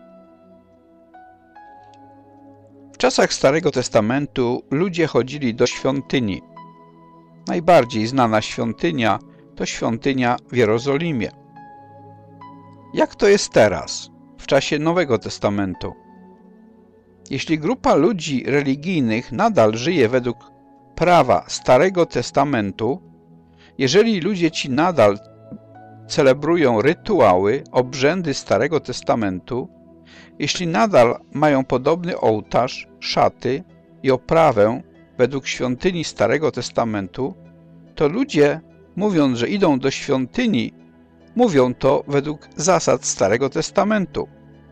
W czasach Starego Testamentu ludzie chodzili do świątyni. Najbardziej znana świątynia to świątynia w Jerozolimie. Jak to jest teraz, w czasie Nowego Testamentu? Jeśli grupa ludzi religijnych nadal żyje według prawa Starego Testamentu, jeżeli ludzie ci nadal celebrują rytuały, obrzędy Starego Testamentu, jeśli nadal mają podobny ołtarz, szaty i oprawę według świątyni Starego Testamentu, to ludzie, mówiąc, że idą do świątyni, mówią to według zasad Starego Testamentu.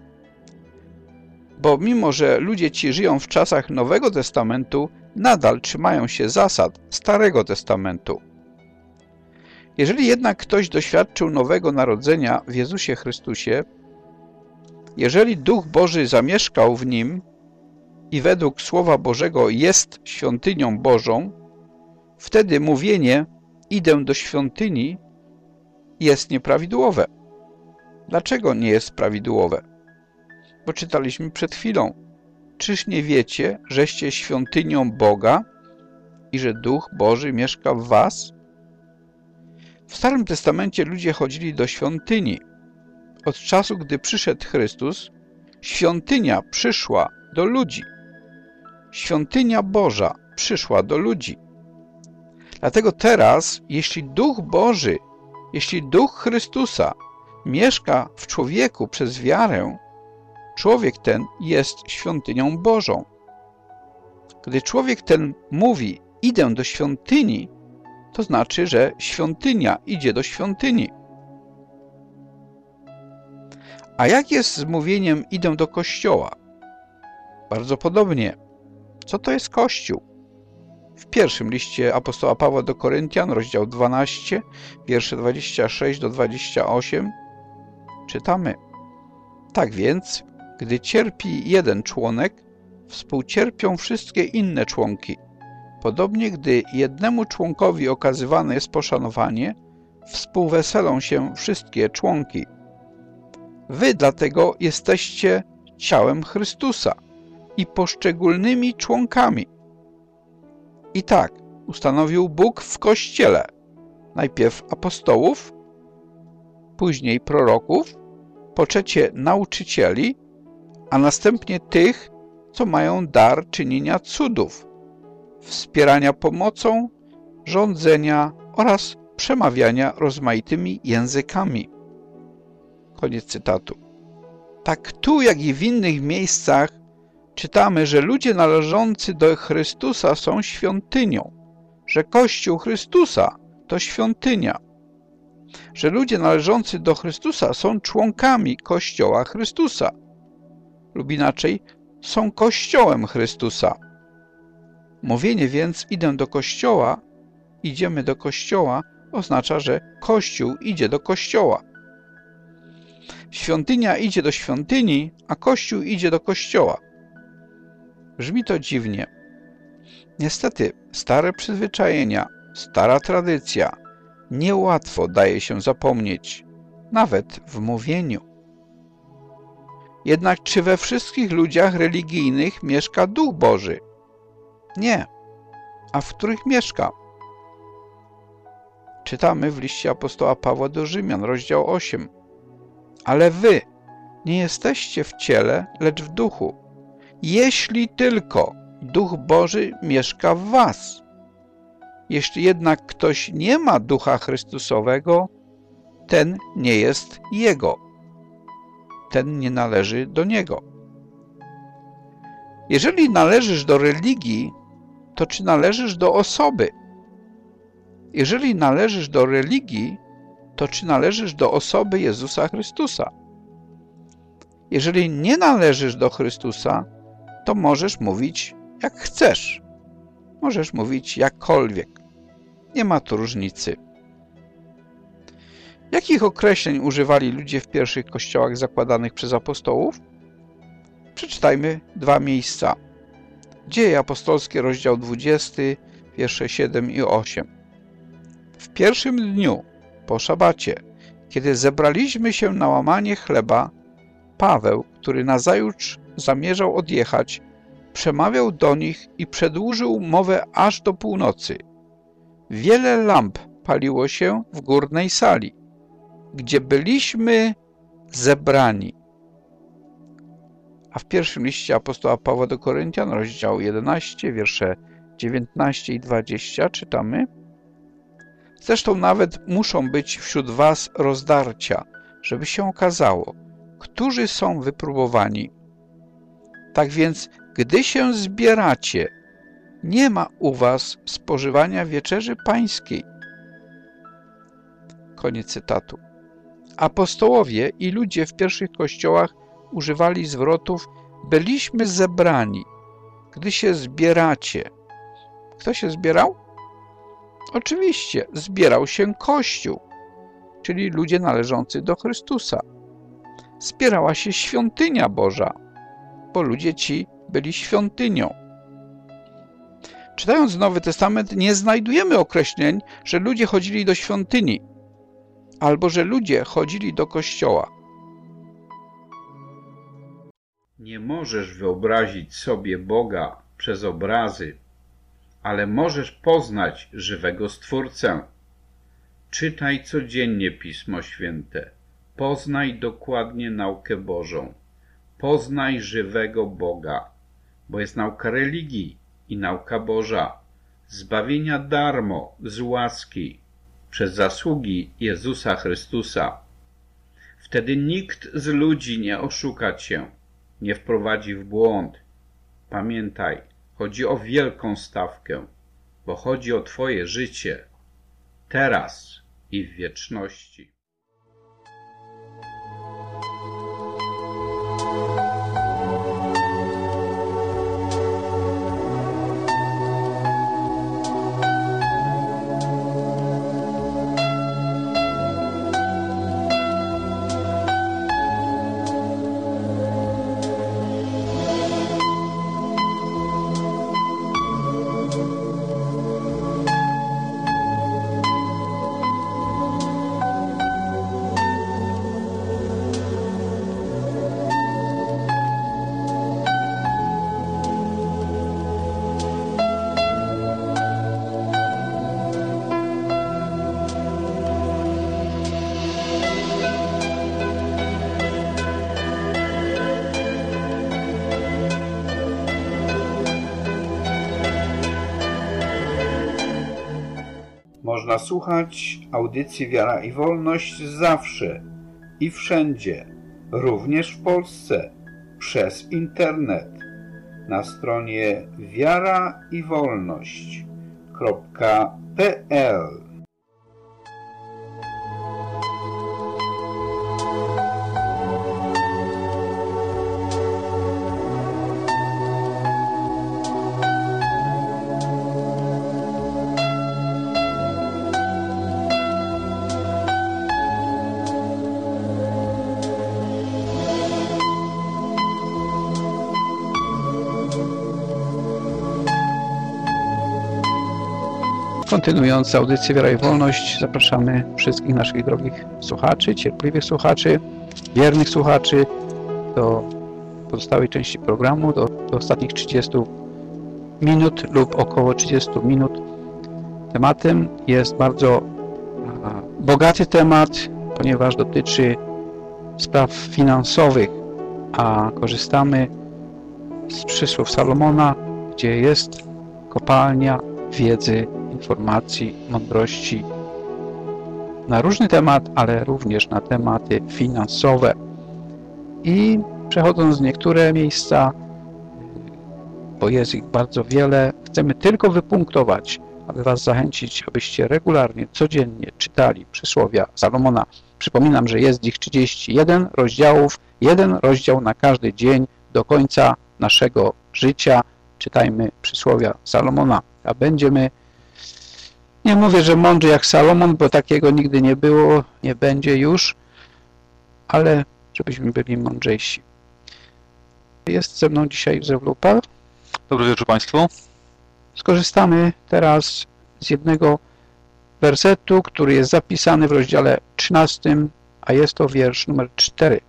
Bo mimo, że ludzie ci żyją w czasach Nowego Testamentu, nadal trzymają się zasad Starego Testamentu. Jeżeli jednak ktoś doświadczył nowego narodzenia w Jezusie Chrystusie, jeżeli Duch Boży zamieszkał w nim i według Słowa Bożego jest świątynią Bożą, wtedy mówienie idę do świątyni jest nieprawidłowe. Dlaczego nie jest prawidłowe? Bo czytaliśmy przed chwilą: czyż nie wiecie, żeście świątynią Boga i że Duch Boży mieszka w was? W Starym Testamencie ludzie chodzili do świątyni. Od czasu, gdy przyszedł Chrystus, świątynia przyszła do ludzi. Świątynia Boża przyszła do ludzi. Dlatego teraz, jeśli Duch Boży Jeśli Duch Chrystusa mieszka w człowieku przez wiarę, człowiek ten jest świątynią Bożą. Gdy człowiek ten mówi, idę do świątyni, to znaczy, że świątynia idzie do świątyni. A jak jest z mówieniem idę do kościoła? Bardzo podobnie. Co to jest Kościół? W pierwszym liście apostoła Pawła do Koryntian, rozdział 12, wiersze 26 do 28, czytamy: tak więc, gdy cierpi jeden członek, współcierpią wszystkie inne członki. Podobnie, gdy jednemu członkowi okazywane jest poszanowanie, współweselą się wszystkie członki. Wy dlatego jesteście ciałem Chrystusa i poszczególnymi członkami. I tak ustanowił Bóg w Kościele najpierw apostołów, później proroków, po trzecie nauczycieli, a następnie tych, co mają dar czynienia cudów, wspierania pomocą, rządzenia oraz przemawiania rozmaitymi językami. Koniec cytatu. Tak tu, jak i w innych miejscach czytamy, że ludzie należący do Chrystusa są świątynią, że Kościół Chrystusa to świątynia, że ludzie należący do Chrystusa są członkami Kościoła Chrystusa, lub inaczej, są Kościołem Chrystusa. Mówienie więc idę do Kościoła, idziemy do Kościoła, oznacza, że Kościół idzie do Kościoła. Świątynia idzie do świątyni, a Kościół idzie do Kościoła. Brzmi to dziwnie. Niestety, stare przyzwyczajenia, stara tradycja niełatwo daje się zapomnieć, nawet w mówieniu. Jednak czy we wszystkich ludziach religijnych mieszka Duch Boży? Nie. A w których mieszka? Czytamy w liście apostoła Pawła do Rzymian, rozdział 8. Ale wy nie jesteście w ciele, lecz w duchu, jeśli tylko Duch Boży mieszka w was. Jeśli jednak ktoś nie ma Ducha Chrystusowego, ten nie jest Jego. Ten nie należy do Niego. Jeżeli należysz do religii, to czy należysz do osoby? Jeżeli należysz do religii, to czy należysz do osoby Jezusa Chrystusa? Jeżeli nie należysz do Chrystusa, to możesz mówić jak chcesz. Możesz mówić jakkolwiek. Nie ma tu różnicy. Jakich określeń używali ludzie w pierwszych kościołach zakładanych przez apostołów? Przeczytajmy dwa miejsca. Dzieje apostolskie, rozdział 20, wiersze 7 i 8. W pierwszym dniu, po szabacie, kiedy zebraliśmy się na łamanie chleba, Paweł, który nazajutrz zamierzał odjechać, przemawiał do nich i przedłużył mowę aż do północy. Wiele lamp paliło się w górnej sali, gdzie byliśmy zebrani. A w pierwszym liście apostoła Pawła do Koryntian, rozdział 11, wiersze 19 i 20 czytamy: zresztą nawet muszą być wśród was rozdarcia, żeby się okazało, którzy są wypróbowani. Tak więc, gdy się zbieracie, nie ma u was spożywania wieczerzy pańskiej. Koniec cytatu. Apostołowie i ludzie w pierwszych kościołach używali zwrotów byliśmy zebrani, gdy się zbieracie. Kto się zbierał? Oczywiście, zbierał się Kościół, czyli ludzie należący do Chrystusa. Zbierała się świątynia Boża, bo ludzie ci byli świątynią. Czytając Nowy Testament, nie znajdujemy określeń, że ludzie chodzili do świątyni, albo że ludzie chodzili do kościoła. Nie możesz wyobrazić sobie Boga przez obrazy, ale możesz poznać żywego Stwórcę. Czytaj codziennie Pismo Święte. Poznaj dokładnie naukę Bożą. Poznaj żywego Boga, bo jest nauka religii i nauka Boża, zbawienia darmo, z łaski. przez zasługi Jezusa Chrystusa. Wtedy nikt z ludzi nie oszuka cię, nie wprowadzi w błąd. Pamiętaj, chodzi o wielką stawkę, bo chodzi o twoje życie, teraz i w wieczności. Można słuchać audycji Wiara i Wolność zawsze i wszędzie, również w Polsce, przez internet, na stronie wiaraiwolność.pl. Kontynuując audycję Wiara i Wolność, zapraszamy wszystkich naszych drogich słuchaczy, cierpliwych słuchaczy, wiernych słuchaczy do pozostałej części programu, do ostatnich 30 minut lub około 30 minut. Tematem jest bardzo bogaty temat, ponieważ dotyczy spraw finansowych, a korzystamy z przysłów Salomona, gdzie jest kopalnia wiedzy, informacji, mądrości na różny temat, ale również na tematy finansowe. I przechodząc w niektóre miejsca, bo jest ich bardzo wiele, chcemy tylko wypunktować, aby Was zachęcić, abyście regularnie, codziennie czytali przysłowia Salomona. Przypominam, że jest ich 31 rozdziałów, jeden rozdział na każdy dzień do końca naszego życia. Czytajmy przysłowia Salomona, a będziemy, nie mówię, że mądrzy jak Salomon, bo takiego nigdy nie było, nie będzie już, ale żebyśmy byli mądrzejsi. Jest ze mną dzisiaj Józef Lupal. Dobry wieczór Państwu. Skorzystamy teraz z jednego wersetu, który jest zapisany w rozdziale 13, a jest to wiersz numer 4.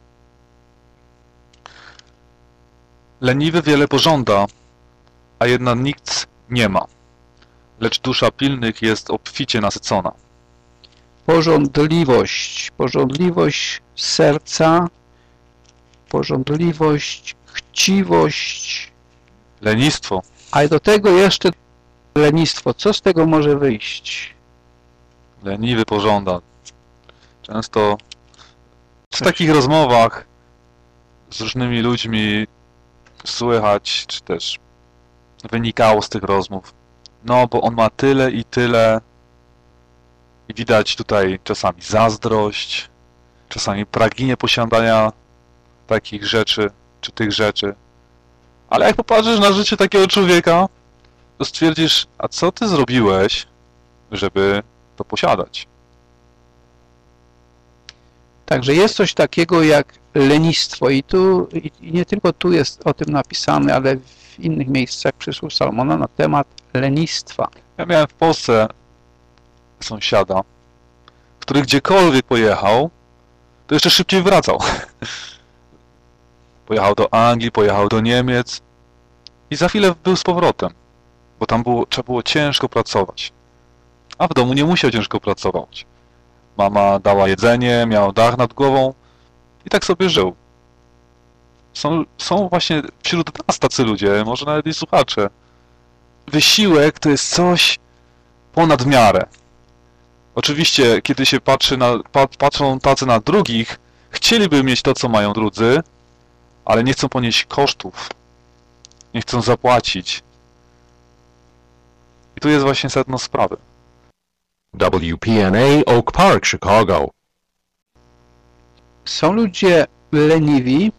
Leniwy wiele pożąda, a jednak nic nie ma, lecz dusza pilnych jest obficie nasycona. Pożądliwość serca, pożądliwość, chciwość. Lenistwo. A do tego jeszcze lenistwo. Co z tego może wyjść? Leniwy pożąda. Często w takich rozmowach z różnymi ludźmi słychać, czy też wynikało z tych rozmów, no bo on ma tyle i tyle i widać tutaj czasami zazdrość, czasami pragnienie posiadania takich rzeczy, czy tych rzeczy. Ale jak popatrzysz na życie takiego człowieka, to stwierdzisz, a co ty zrobiłeś, żeby to posiadać? Także jest coś takiego jak lenistwo i nie tylko tu jest o tym napisane, ale w innych miejscach przysłów Salomona na temat lenistwa. Ja miałem w Polsce sąsiada, który gdziekolwiek pojechał, to jeszcze szybciej wracał. Pojechał do Anglii, pojechał do Niemiec i za chwilę był z powrotem, bo tam trzeba było ciężko pracować. A w domu nie musiał ciężko pracować. Mama dała jedzenie, miał dach nad głową i tak sobie żył. Są właśnie wśród nas tacy ludzie, może nawet i słuchacze. Wysiłek to jest coś ponad miarę. Oczywiście, kiedy się patrzą tacy na drugich, chcieliby mieć to, co mają drudzy, ale nie chcą ponieść kosztów. Nie chcą zapłacić. I tu jest właśnie sedno sprawy. WPNA Oak Park, Chicago. Są ludzie leniwi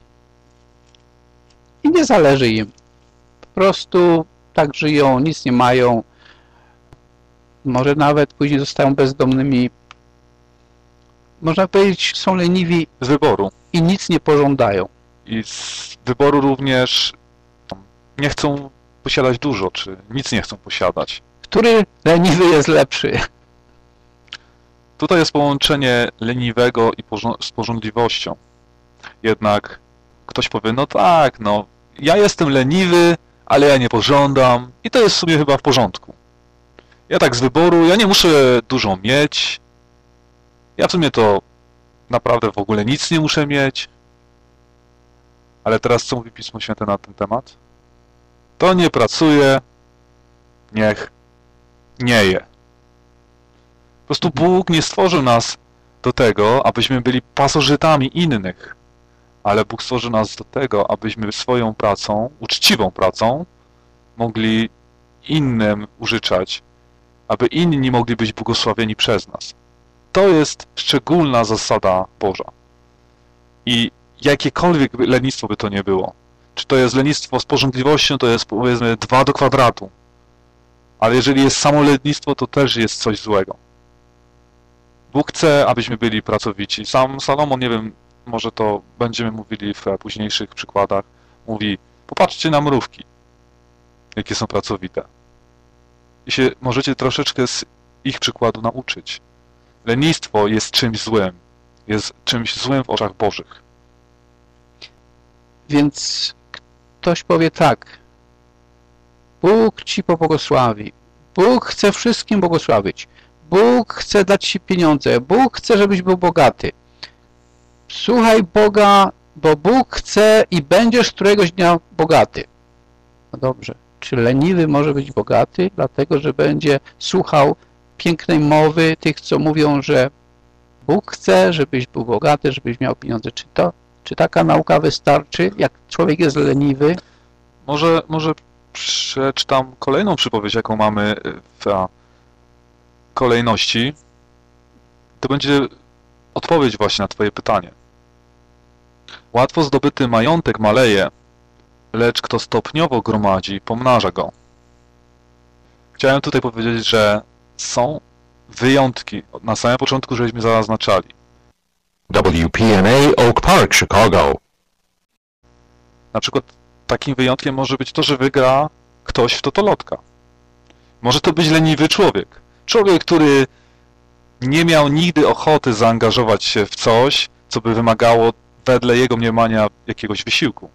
i nie zależy im. Po prostu tak żyją, nic nie mają. Może nawet później zostają bezdomnymi. Można powiedzieć, są leniwi z wyboru i nic nie pożądają. I z wyboru również nie chcą posiadać dużo, czy nic nie chcą posiadać. Który leniwy jest lepszy? Tutaj jest połączenie leniwego i z pożądliwością. Jednak ktoś powie, no tak, no ja jestem leniwy, ale ja nie pożądam i to jest w sumie chyba w porządku. Ja tak z wyboru, ja nie muszę dużo mieć. Ja w sumie to naprawdę w ogóle nic nie muszę mieć. Ale teraz co mówi Pismo Święte na ten temat? To nie pracuje, niech nie je. Po prostu Bóg nie stworzył nas do tego, abyśmy byli pasożytami innych, ale Bóg stworzył nas do tego, abyśmy swoją pracą, uczciwą pracą, mogli innym użyczać, aby inni mogli być błogosławieni przez nas. To jest szczególna zasada Boża. I jakiekolwiek lenistwo by to nie było, czy to jest lenistwo z pożądliwością, to jest powiedzmy 2 do kwadratu. Ale jeżeli jest samo lenistwo, to też jest coś złego. Bóg chce, abyśmy byli pracowici. Sam Salomon, nie wiem, może to będziemy mówili w późniejszych przykładach, mówi, popatrzcie na mrówki, jakie są pracowite. I się możecie troszeczkę z ich przykładu nauczyć. Lenistwo jest czymś złym. Jest czymś złym w oczach Bożych. Więc ktoś powie tak, Bóg ci pobłogosławi. Bóg chce wszystkim błogosławić. Bóg chce dać ci pieniądze. Bóg chce, żebyś był bogaty. Słuchaj Boga, bo Bóg chce i będziesz któregoś dnia bogaty. No dobrze. Czy leniwy może być bogaty? Dlatego, że będzie słuchał pięknej mowy tych, co mówią, że Bóg chce, żebyś był bogaty, żebyś miał pieniądze. Czy taka nauka wystarczy, jak człowiek jest leniwy? Może przeczytam kolejną przypowieść, jaką mamy w kolejności. To będzie odpowiedź właśnie na twoje pytanie. Łatwo zdobyty majątek maleje, lecz kto stopniowo gromadzi, pomnaża go. Chciałem tutaj powiedzieć, że są wyjątki. Na samym początku żeśmy zaznaczali. WPNA Oak Park, Chicago. Na przykład takim wyjątkiem może być to, że wygra ktoś w totolotka. Może to być leniwy człowiek. Człowiek, który nie miał nigdy ochoty zaangażować się w coś, co by wymagało wedle jego mniemania jakiegoś wysiłku.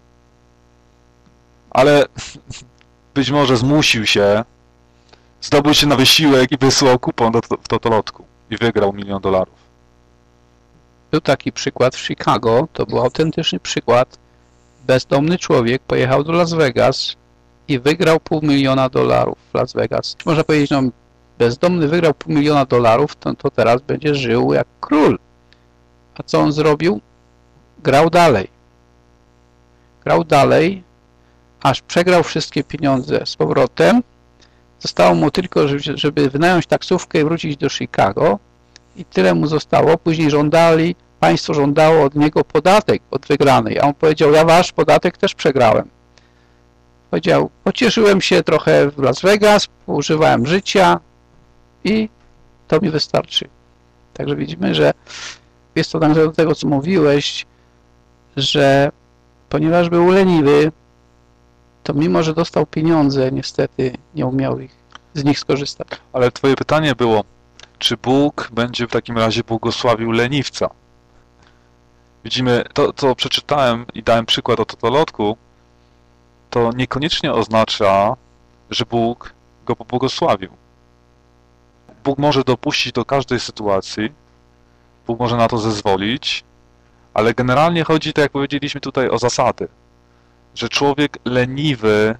Ale być może zmusił się, zdobył się na wysiłek i wysłał kupon w totolotku i wygrał $1 milion. Był taki przykład w Chicago, to był autentyczny przykład. Bezdomny człowiek pojechał do Las Vegas i wygrał $500 000 w Las Vegas. Można powiedzieć, no bezdomny wygrał $500 000, to teraz będzie żył jak król. A co on zrobił? Grał dalej. Grał dalej, aż przegrał wszystkie pieniądze z powrotem. Zostało mu tylko, żeby wynająć taksówkę i wrócić do Chicago. I tyle mu zostało. Później państwo żądało od niego podatek od wygranej. A on powiedział, ja wasz podatek też przegrałem. Powiedział, pocieszyłem się trochę w Las Vegas, używałem życia i to mi wystarczy. Także widzimy, że jest to także do tego, co mówiłeś, że ponieważ był leniwy, to mimo, że dostał pieniądze, niestety nie umiał z nich skorzystać. Ale twoje pytanie było, czy Bóg będzie w takim razie błogosławił leniwca? Widzimy, to co przeczytałem i dałem przykład o totolotku, to niekoniecznie oznacza, że Bóg go pobłogosławił. Bóg może dopuścić do każdej sytuacji, Bóg może na to zezwolić, ale generalnie chodzi, tak jak powiedzieliśmy tutaj, o zasady, że człowiek leniwy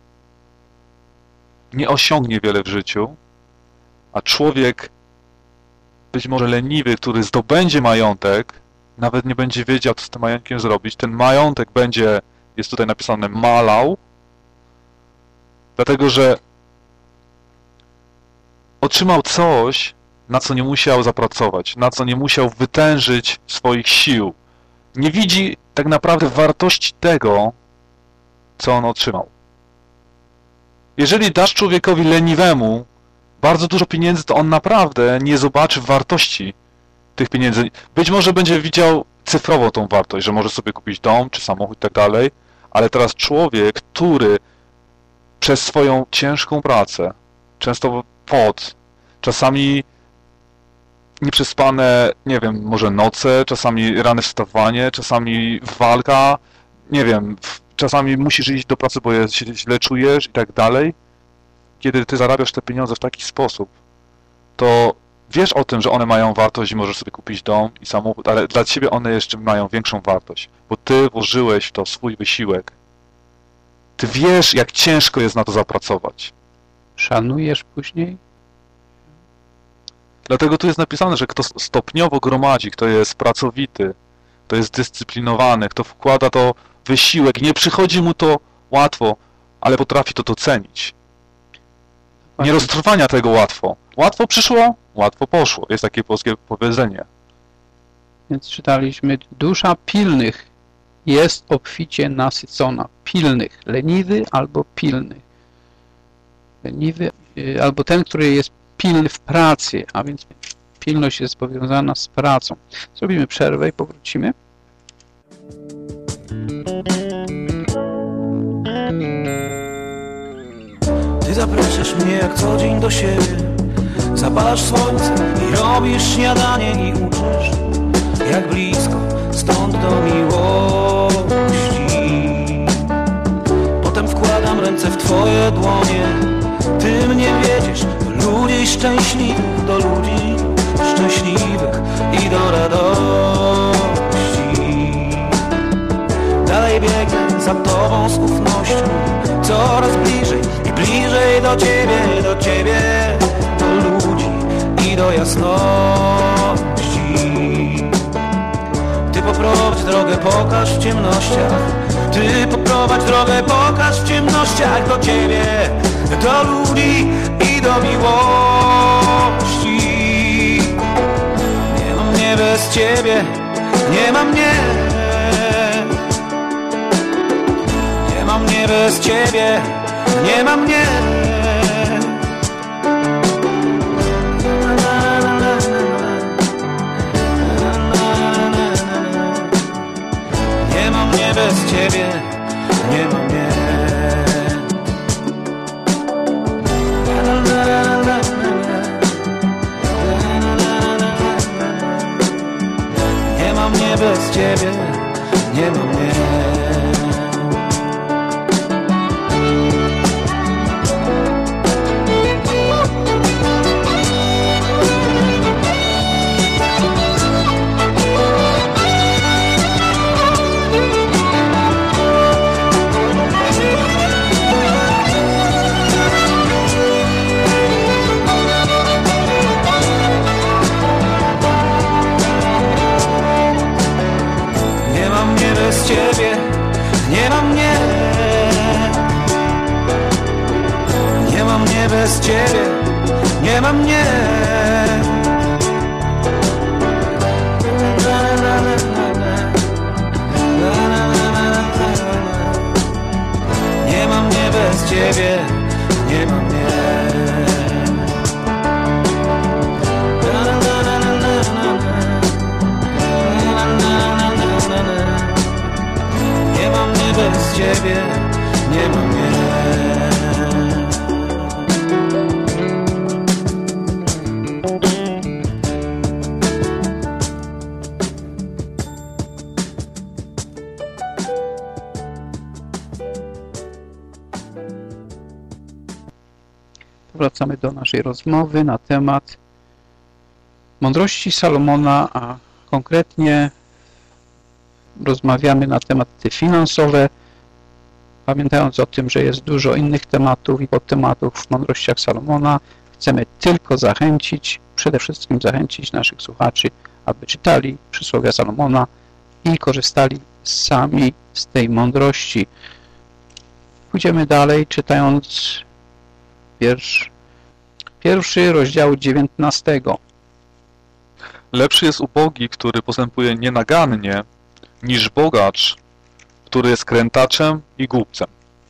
nie osiągnie wiele w życiu, a człowiek być może leniwy, który zdobędzie majątek, nawet nie będzie wiedział, co z tym majątkiem zrobić. Ten majątek będzie, jest tutaj napisane, malał, dlatego że otrzymał coś, na co nie musiał zapracować, na co nie musiał wytężyć swoich sił. Nie widzi tak naprawdę wartości tego, co on otrzymał. Jeżeli dasz człowiekowi leniwemu bardzo dużo pieniędzy, to on naprawdę nie zobaczy wartości tych pieniędzy. Być może będzie widział cyfrowo tą wartość, że może sobie kupić dom czy samochód i tak dalej, ale teraz człowiek, który przez swoją ciężką pracę, często pot, czasami nieprzespane, nie wiem, może noce, czasami rane wstawanie, czasami walka, nie wiem, czasami musisz iść do pracy, bo się źle czujesz i tak dalej. Kiedy ty zarabiasz te pieniądze w taki sposób, to wiesz o tym, że one mają wartość i możesz sobie kupić dom i samochód, ale dla ciebie one jeszcze mają większą wartość, bo ty włożyłeś w to swój wysiłek. Ty wiesz, jak ciężko jest na to zapracować. Szanujesz później? Dlatego tu jest napisane, że kto stopniowo gromadzi, kto jest pracowity, kto jest dyscyplinowany, kto wkłada to wysiłek, nie przychodzi mu to łatwo, ale potrafi to docenić. Nie roztrwania tego łatwo. Łatwo przyszło, łatwo poszło. Jest takie polskie powiedzenie. Więc czytaliśmy, dusza pilnych jest obficie nasycona. Pilnych. Leniwy albo pilny. Leniwy albo ten, który jest pilny w pracy, a więc pilność jest powiązana z pracą. Zrobimy przerwę i powrócimy. Ty zapraszasz mnie jak co dzień do siebie, zapalasz słońce i robisz śniadanie i uczysz, jak blisko stąd do miłości. Potem wkładam ręce w twoje dłonie, ty mnie wiedziesz, do ludzi szczęśliwych, do ludzi szczęśliwych i do radości. Dalej biegnę za tobą z ufnością, coraz bliżej i bliżej do ciebie, do ludzi i do jasności. Ty poprowadź drogę, pokaż w ciemnościach, ty poprowadź drogę, pokaż w ciemnościach do ciebie, do ludzi i do miłości. Nie ma mnie bez ciebie, nie ma mnie. Nie ma mnie bez ciebie, nie ma mnie. Nie ma mnie bez ciebie, nie ma mnie. Nie ma mnie bez ciebie, nie ma mnie. Bez ciebie nie ma mnie. Nie ma mnie bez ciebie, nie ma mnie. Nie ma mnie bez ciebie, nie ma mnie. Nie ma mnie bez ciebie, nie ma mnie. Wracamy do naszej rozmowy na temat mądrości Salomona, a konkretnie rozmawiamy na tematy finansowe, pamiętając o tym, że jest dużo innych tematów i podtematów w mądrościach Salomona. Chcemy tylko przede wszystkim zachęcić naszych słuchaczy, aby czytali przysłowia Salomona i korzystali sami z tej mądrości. Pójdziemy dalej, czytając wiersz 1 rozdziału 19. Lepszy jest ubogi, który postępuje nienagannie, niż bogacz, który jest krętaczem i głupcem.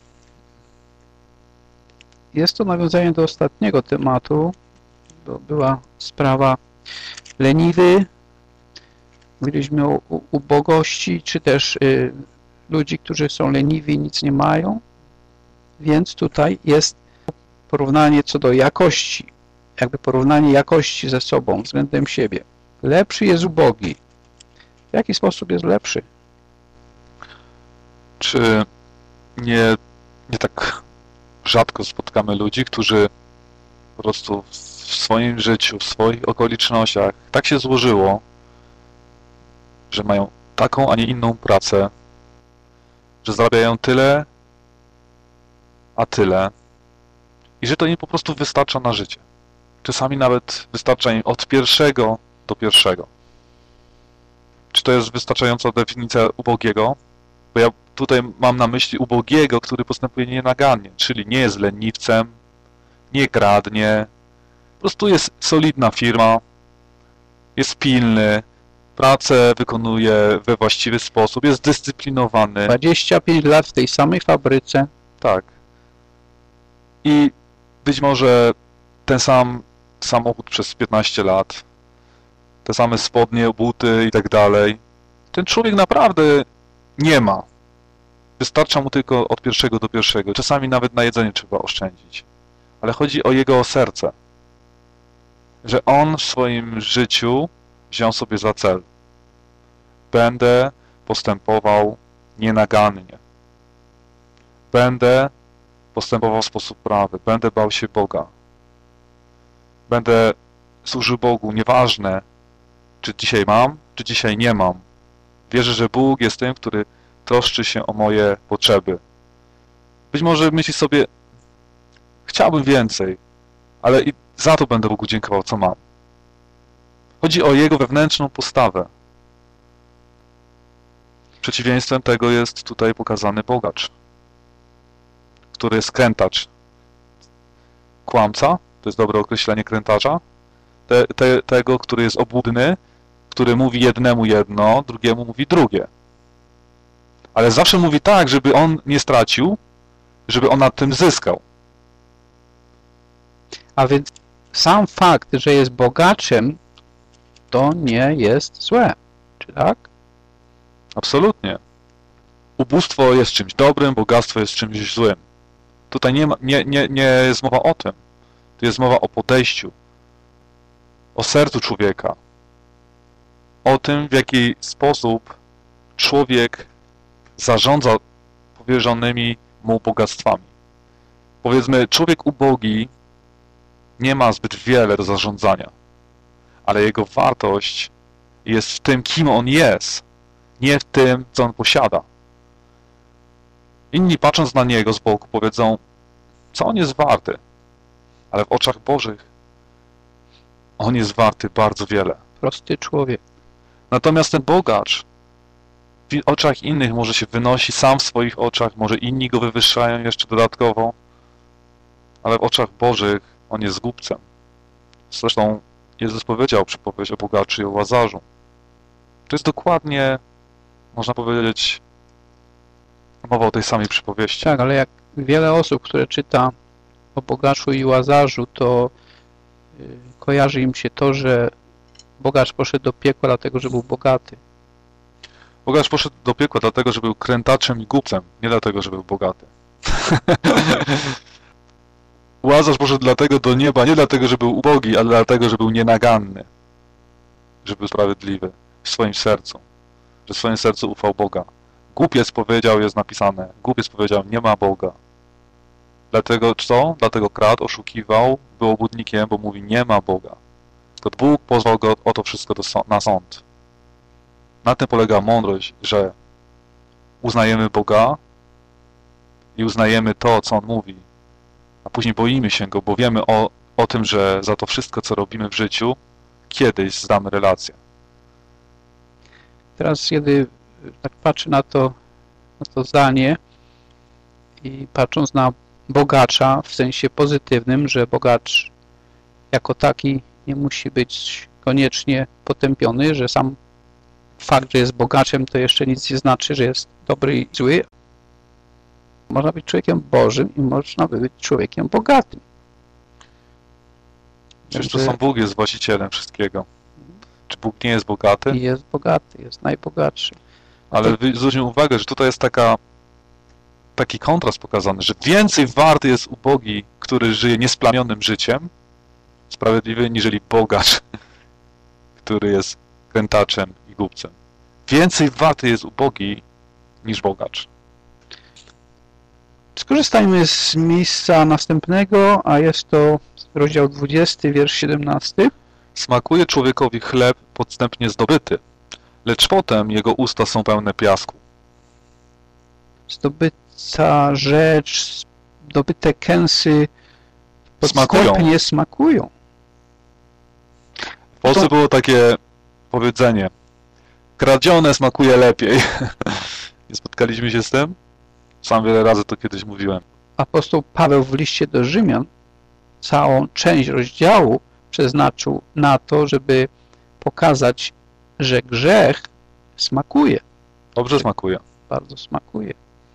Jest to nawiązanie do ostatniego tematu. To była sprawa leniwy. Mówiliśmy o ubogości, czy też ludzi, którzy są leniwi i nic nie mają. Więc tutaj jest porównanie co do jakości. Jakby porównanie jakości ze sobą, względem siebie. Lepszy jest ubogi. W jaki sposób jest lepszy? Czy nie tak rzadko spotykamy ludzi, którzy po prostu w swoim życiu, w swoich okolicznościach tak się złożyło, że mają taką, a nie inną pracę, że zarabiają tyle, a tyle i że to im po prostu wystarcza na życie. Czasami nawet wystarcza im od pierwszego do pierwszego. Czy to jest wystarczająca definicja ubogiego? Bo ja tutaj mam na myśli ubogiego, który postępuje nienagannie, czyli nie jest leniwcem, nie kradnie, po prostu jest solidna firma, jest pilny, pracę wykonuje we właściwy sposób, jest zdyscyplinowany. 25 lat w tej samej fabryce. Tak. I być może ten sam samochód przez 15 lat, te same spodnie, buty i tak dalej. Ten człowiek naprawdę nie ma. Wystarcza mu tylko od pierwszego do pierwszego. Czasami nawet na jedzenie trzeba oszczędzić. Ale chodzi o jego serce. Że on w swoim życiu wziął sobie za cel. Będę postępował nienagannie. Będę postępował w sposób prawy. Będę bał się Boga. Będę służył Bogu. Nieważne, czy dzisiaj mam, czy dzisiaj nie mam. Wierzę, że Bóg jest tym, który troszczy się o moje potrzeby. Być może myśli sobie, chciałbym więcej, ale i za to będę Bogu dziękował, co mam. Chodzi o jego wewnętrzną postawę. Przeciwieństwem tego jest tutaj pokazany bogacz, który jest krętacz. Kłamca, to jest dobre określenie krętacza, tego, który jest obłudny, który mówi jednemu jedno, drugiemu mówi drugie. Ale zawsze mówi tak, żeby on nie stracił, żeby on na tym zyskał. A więc sam fakt, że jest bogaczem, to nie jest złe. Czy tak? Absolutnie. Ubóstwo jest czymś dobrym, bogactwo jest czymś złym. Tutaj nie jest mowa o tym. Tu jest mowa o podejściu, o sercu człowieka, o tym, w jaki sposób człowiek zarządza powierzonymi mu bogactwami. Powiedzmy, człowiek ubogi nie ma zbyt wiele do zarządzania, ale jego wartość jest w tym, kim on jest, nie w tym, co on posiada. Inni, patrząc na niego z boku, powiedzą, co on jest warty, ale w oczach Bożych on jest warty bardzo wiele. Prosty człowiek. Natomiast ten bogacz w oczach innych może się wynosi, sam w swoich oczach, może inni go wywyższają jeszcze dodatkowo, ale w oczach Bożych on jest głupcem. Zresztą Jezus powiedział przypowieść o bogaczu i o łazarzu. To jest dokładnie, można powiedzieć, mowa o tej samej przypowieści. Tak, ale jak wiele osób, które czyta o bogaczu i łazarzu, to kojarzy im się to, że bogacz poszedł do piekła dlatego, że był bogaty. Bogacz poszedł do piekła dlatego, że był krętaczem i głupcem, nie dlatego, że był bogaty. Łazarz poszedł dlatego do nieba, nie dlatego, że był ubogi, ale dlatego, że był nienaganny, że był sprawiedliwy w swoim sercu, że w swoim sercu ufał Boga. Głupiec powiedział, jest napisane, głupiec powiedział, nie ma Boga. Dlatego co? Dlatego kradł, oszukiwał, był obłudnikiem, bo mówi, nie ma Boga. To Bóg pozwał go o to wszystko na sąd. Na tym polega mądrość, że uznajemy Boga i uznajemy to, co On mówi, a później boimy się Go, bo wiemy o o tym, że za to wszystko, co robimy w życiu, kiedyś zdamy relację. Teraz, kiedy tak patrzę na to zdanie i patrząc na bogacza w sensie pozytywnym, że bogacz jako taki nie musi być koniecznie potępiony, że sam fakt, że jest bogaczem, to jeszcze nic nie znaczy, że jest dobry i zły. Można być człowiekiem Bożym i można być człowiekiem bogatym. Przecież to sam Bóg jest właścicielem wszystkiego. Czy Bóg nie jest bogaty? Jest bogaty, jest najbogatszy. Ale zwróćmy uwagę, że tutaj jest taki kontrast pokazany, że więcej warty jest ubogi, który żyje niesplamionym życiem, sprawiedliwy, niżeli bogacz, który jest krętaczem i głupcem. Więcej warty jest ubogi niż bogacz. Skorzystajmy z miejsca następnego, a jest to rozdział 20, wiersz 17. Smakuje człowiekowi chleb podstępnie zdobyty, lecz potem jego usta są pełne piasku. Zdobyta rzecz, zdobyte kęsy podstępnie smakują. W Polsce było takie powiedzenie: kradzione smakuje lepiej. Nie spotkaliśmy się z tym? Sam wiele razy to kiedyś mówiłem. Apostoł Paweł w liście do Rzymian całą część rozdziału przeznaczył na to, żeby pokazać, że grzech smakuje. Dobrze smakuje. Bardzo smakuje.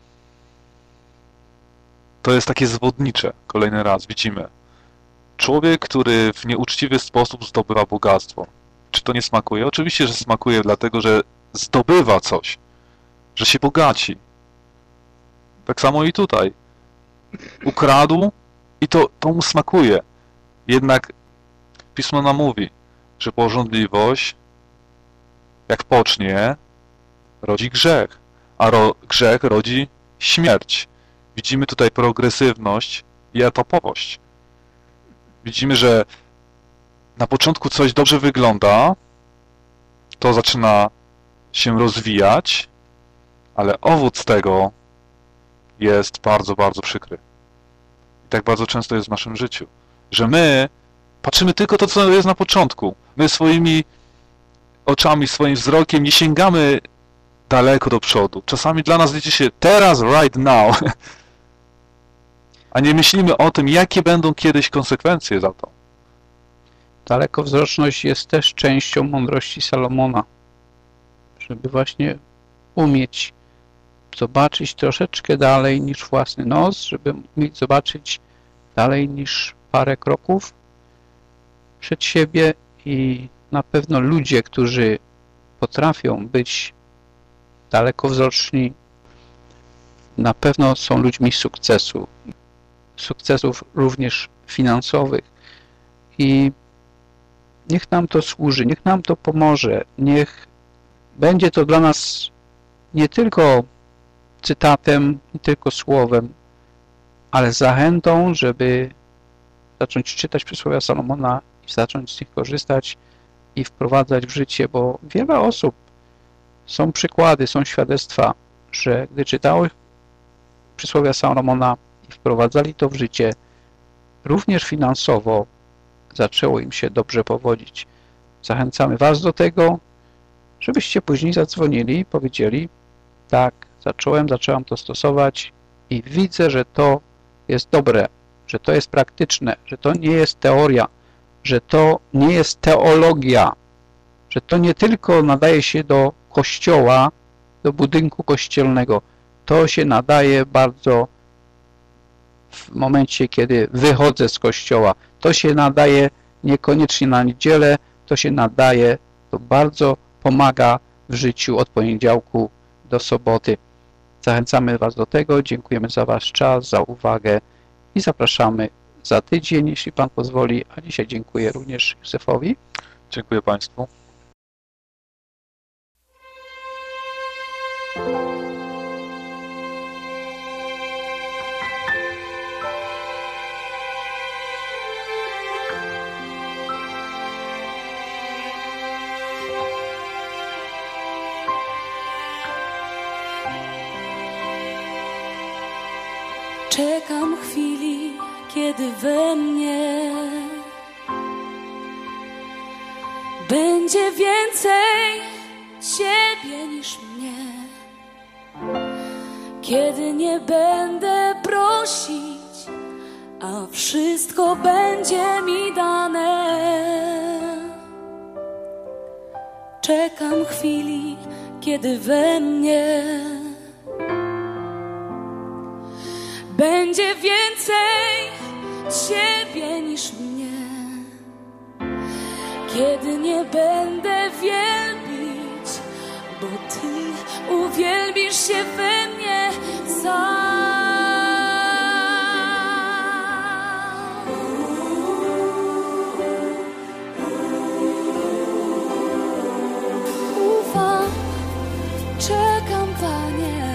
To jest takie zwodnicze. Kolejny raz widzimy. Człowiek, który w nieuczciwy sposób zdobywa bogactwo. Czy to nie smakuje? Oczywiście, że smakuje, dlatego że zdobywa coś. Że się bogaci. Tak samo i tutaj. Ukradł i to mu smakuje. Jednak Pismo nam mówi, że pożądliwość, jak pocznie, rodzi grzech, a grzech rodzi śmierć. Widzimy tutaj progresywność i etapowość. Widzimy, że na początku coś dobrze wygląda, to zaczyna się rozwijać, ale owoc tego jest bardzo, bardzo przykry. I tak bardzo często jest w naszym życiu, że my patrzymy tylko to, co jest na początku. My swoimi oczami, swoim wzrokiem nie sięgamy daleko do przodu. Czasami dla nas liczy się teraz, right now. A nie myślimy o tym, jakie będą kiedyś konsekwencje za to. Dalekowzroczność jest też częścią mądrości Salomona. Żeby właśnie umieć zobaczyć troszeczkę dalej niż własny nos, żeby umieć zobaczyć dalej niż parę kroków przed siebie i na pewno ludzie, którzy potrafią być dalekowzroczni, na pewno są ludźmi sukcesu. Sukcesów również finansowych. I niech nam to służy, niech nam to pomoże, niech będzie to dla nas nie tylko cytatem, nie tylko słowem, ale zachętą, żeby zacząć czytać przysłowia Salomona i zacząć z nich korzystać i wprowadzać w życie, bo wiele osób, są przykłady, są świadectwa, że gdy czytały przysłowia Salomona i wprowadzali to w życie, również finansowo zaczęło im się dobrze powodzić. Zachęcamy Was do tego, żebyście później zadzwonili i powiedzieli: tak, zaczęłam to stosować i widzę, że to jest dobre, że to jest praktyczne, że to nie jest teoria, że to nie jest teologia, że to nie tylko nadaje się do kościoła, do budynku kościelnego. To się nadaje bardzo w momencie, kiedy wychodzę z kościoła. To się nadaje niekoniecznie na niedzielę, to się nadaje, to bardzo pomaga w życiu od poniedziałku do soboty. Zachęcamy Was do tego, dziękujemy za Wasz czas, za uwagę i zapraszamy za tydzień, jeśli Pan pozwoli, a dzisiaj dziękuję również Józefowi. Dziękuję Państwu. Czekam chwili, kiedy we mnie Będzie więcej Ciebie niż mnie, kiedy nie będę prosić, a wszystko będzie mi dane. Czekam chwili, kiedy we mnie będzie więcej Ciebie niż mnie, kiedy nie będę wielbić, bo Ty uwielbisz się we mnie sam. Ufam, czekam, Panie.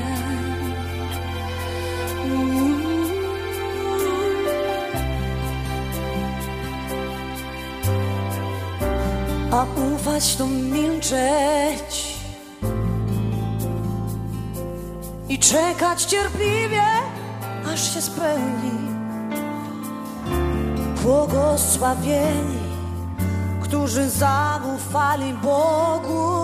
A ufać to milczeć i czekać cierpliwie, aż się spełni. Błogosławieni, którzy zaufali Bogu.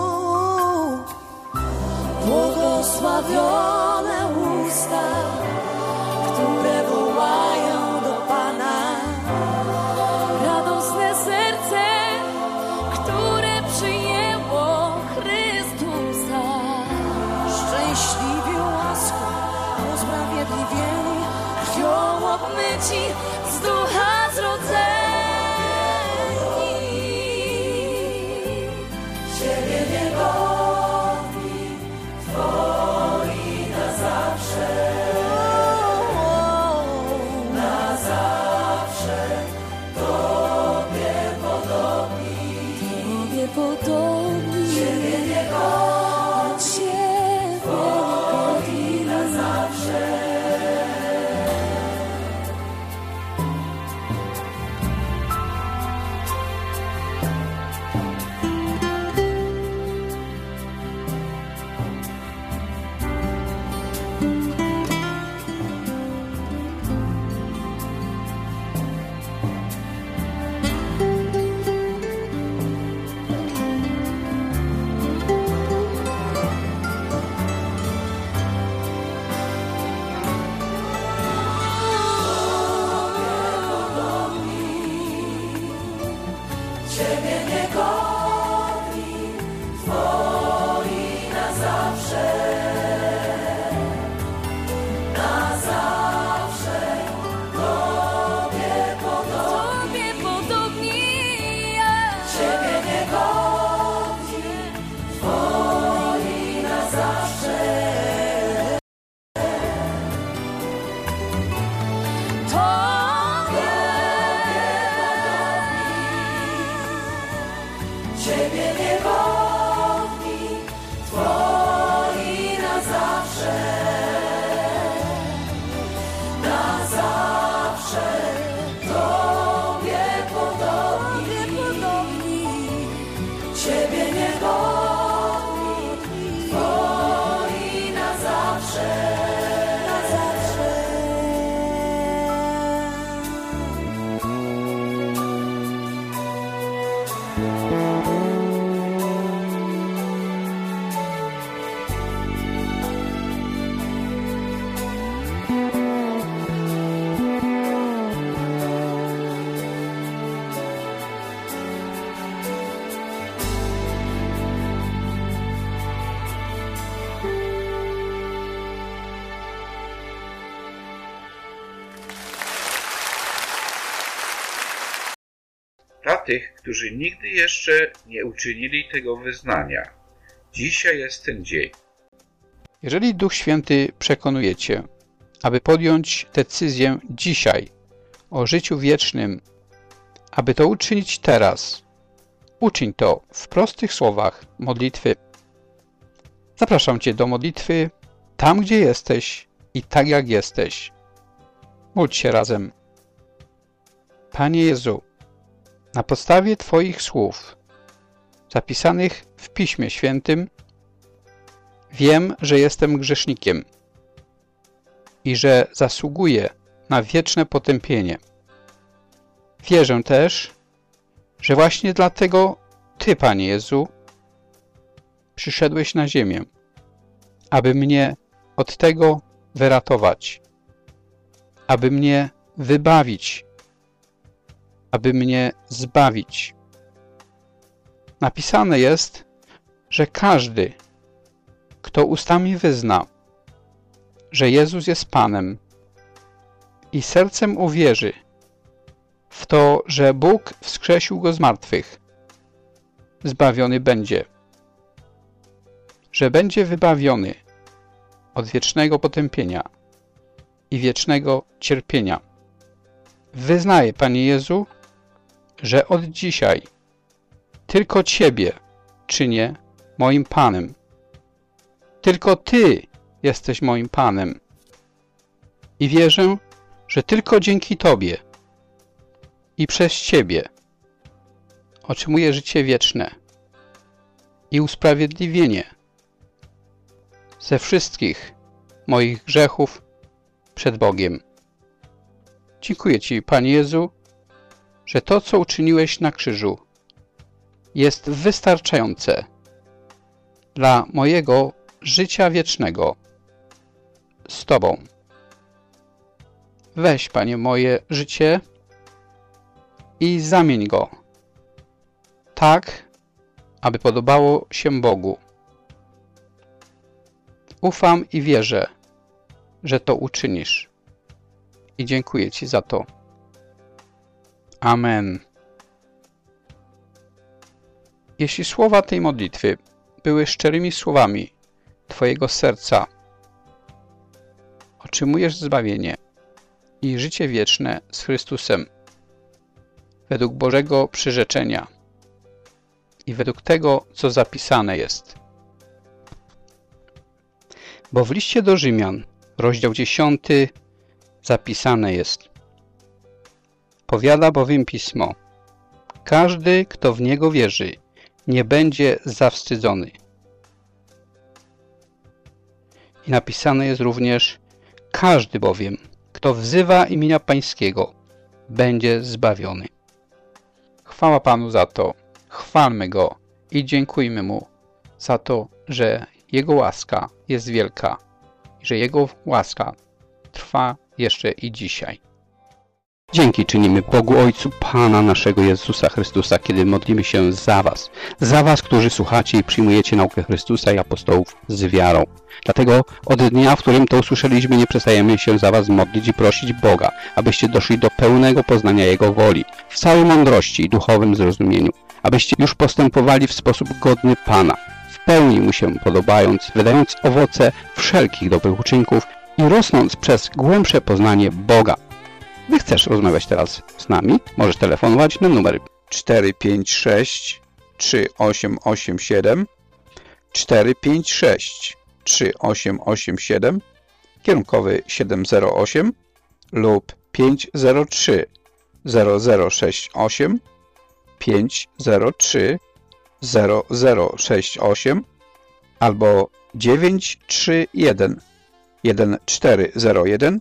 Błogosławione usta, które wołają do Pana. Radosne serce, które przyjęło Chrystusa. Szczęśliwi łaską, usprawiedliwieni, krwią obmyci, z ducha zrodzeni. Ciebie niegodni, Twoi na zawsze, na zawsze, Tobie podobni, Tobie podobni, Ciebie niegodni, Ciebie niegodni na zawsze. Ciebie niegodni, Twoi na zawsze, na zawsze, Tobie podobni, Ciebie niegodni, Twoi na zawsze. Ciebie niegodni, Twoi na zawsze, na zawsze, Tobie podobni, Ciebie niegodni, Twoi na zawsze, na zawsze. Dla tych, którzy nigdy jeszcze nie uczynili tego wyznania, dzisiaj jest ten dzień. Jeżeli Duch Święty przekonuje Cię, aby podjąć decyzję dzisiaj o życiu wiecznym, aby to uczynić teraz, uczyń to w prostych słowach modlitwy. Zapraszam Cię do modlitwy tam, gdzie jesteś i tak jak jesteś. Módl się razem. Panie Jezu, na podstawie Twoich słów, zapisanych w Piśmie Świętym, wiem, że jestem grzesznikiem i że zasługuję na wieczne potępienie. Wierzę też, że właśnie dlatego Ty, Panie Jezu, przyszedłeś na ziemię, aby mnie od tego wyratować, aby mnie wybawić, aby mnie zbawić. Napisane jest, że każdy, kto ustami wyzna, że Jezus jest Panem i sercem uwierzy w to, że Bóg wskrzesił Go z martwych, zbawiony będzie, że będzie wybawiony od wiecznego potępienia i wiecznego cierpienia. Wyznaję, Panie Jezu, że od dzisiaj tylko Ciebie czynię moim Panem. Tylko Ty jesteś moim Panem. I wierzę, że tylko dzięki Tobie i przez Ciebie otrzymuję życie wieczne i usprawiedliwienie ze wszystkich moich grzechów przed Bogiem. Dziękuję Ci, Panie Jezu, że to, co uczyniłeś na krzyżu, jest wystarczające dla mojego życia wiecznego z Tobą. Weź, Panie, moje życie i zamień go tak, aby podobało się Bogu. Ufam i wierzę, że to uczynisz. I dziękuję Ci za to. Amen. Jeśli słowa tej modlitwy były szczerymi słowami Twojego serca, otrzymujesz zbawienie i życie wieczne z Chrystusem według Bożego przyrzeczenia i według tego, co zapisane jest. Bo w liście do Rzymian, rozdział 10, zapisane jest: powiada bowiem Pismo, każdy, kto w Niego wierzy, nie będzie zawstydzony. I napisane jest również: każdy bowiem, kto wzywa imienia Pańskiego, będzie zbawiony. Chwała Panu za to, chwalmy Go i dziękujmy Mu za to, że Jego łaska jest wielka i że Jego łaska trwa jeszcze i dzisiaj. Dzięki czynimy Bogu Ojcu Pana naszego Jezusa Chrystusa, kiedy modlimy się za Was, którzy słuchacie i przyjmujecie naukę Chrystusa i apostołów z wiarą. Dlatego od dnia, w którym to usłyszeliśmy, nie przestajemy się za Was modlić i prosić Boga, abyście doszli do pełnego poznania Jego woli, w całej mądrości i duchowym zrozumieniu, abyście już postępowali w sposób godny Pana, w pełni Mu się podobając, wydając owoce wszelkich dobrych uczynków i rosnąc przez głębsze poznanie Boga. Gdy chcesz rozmawiać teraz z nami, możesz telefonować na numer 456 3887 456 3887, kierunkowy 708 lub 503 0068 503 0068 albo 931 1401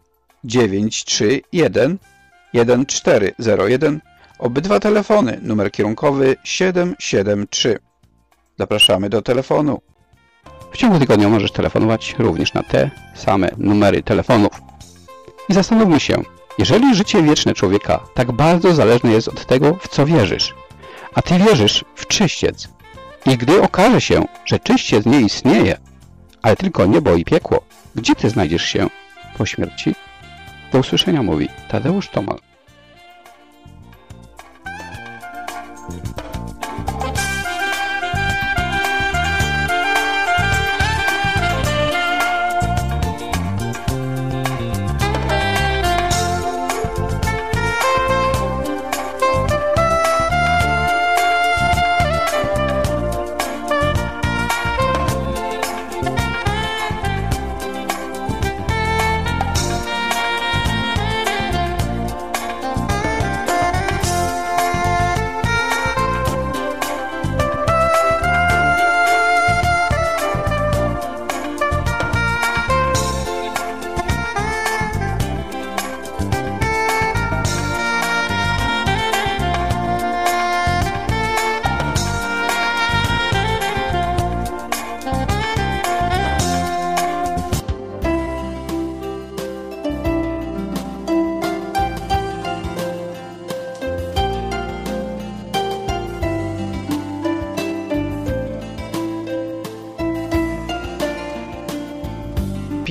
931 1401. Obydwa telefony, numer kierunkowy 773. Zapraszamy do telefonu. W ciągu tygodnia możesz telefonować również na te same numery telefonów. I zastanówmy się, jeżeli życie wieczne człowieka tak bardzo zależne jest od tego, w co wierzysz, a Ty wierzysz w czyściec, i gdy okaże się, że czyściec nie istnieje, ale tylko niebo i piekło, gdzie Ty znajdziesz się po śmierci? Do usłyszenia, mówi Tadeusz Tomal.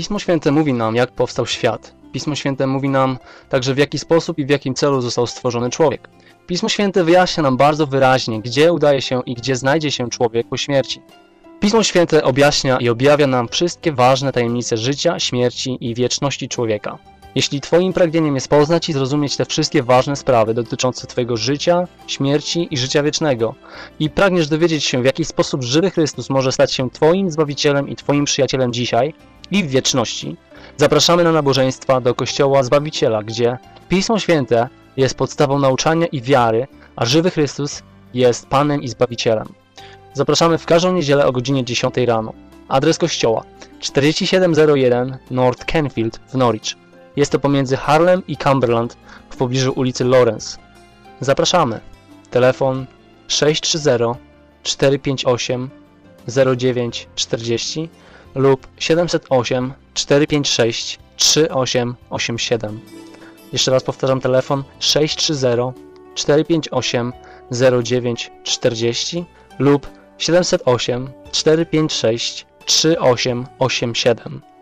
Pismo Święte mówi nam, jak powstał świat. Pismo Święte mówi nam także, w jaki sposób i w jakim celu został stworzony człowiek. Pismo Święte wyjaśnia nam bardzo wyraźnie, gdzie udaje się i gdzie znajdzie się człowiek po śmierci. Pismo Święte objaśnia i objawia nam wszystkie ważne tajemnice życia, śmierci i wieczności człowieka. Jeśli Twoim pragnieniem jest poznać i zrozumieć te wszystkie ważne sprawy dotyczące Twojego życia, śmierci i życia wiecznego i pragniesz dowiedzieć się, w jaki sposób żywy Chrystus może stać się Twoim Zbawicielem i Twoim przyjacielem dzisiaj i w wieczności, zapraszamy na nabożeństwa do Kościoła Zbawiciela, gdzie Pismo Święte jest podstawą nauczania i wiary, a żywy Chrystus jest Panem i Zbawicielem. Zapraszamy w każdą niedzielę o godzinie 10 rano. Adres kościoła 4701 North Kenfield w Norwich. Jest to pomiędzy Harlem i Cumberland w pobliżu ulicy Lawrence. Zapraszamy. Telefon 630 458 0940 lub 708 456 3887. Jeszcze raz powtarzam, telefon 630 458 0940 lub 708 456 3887.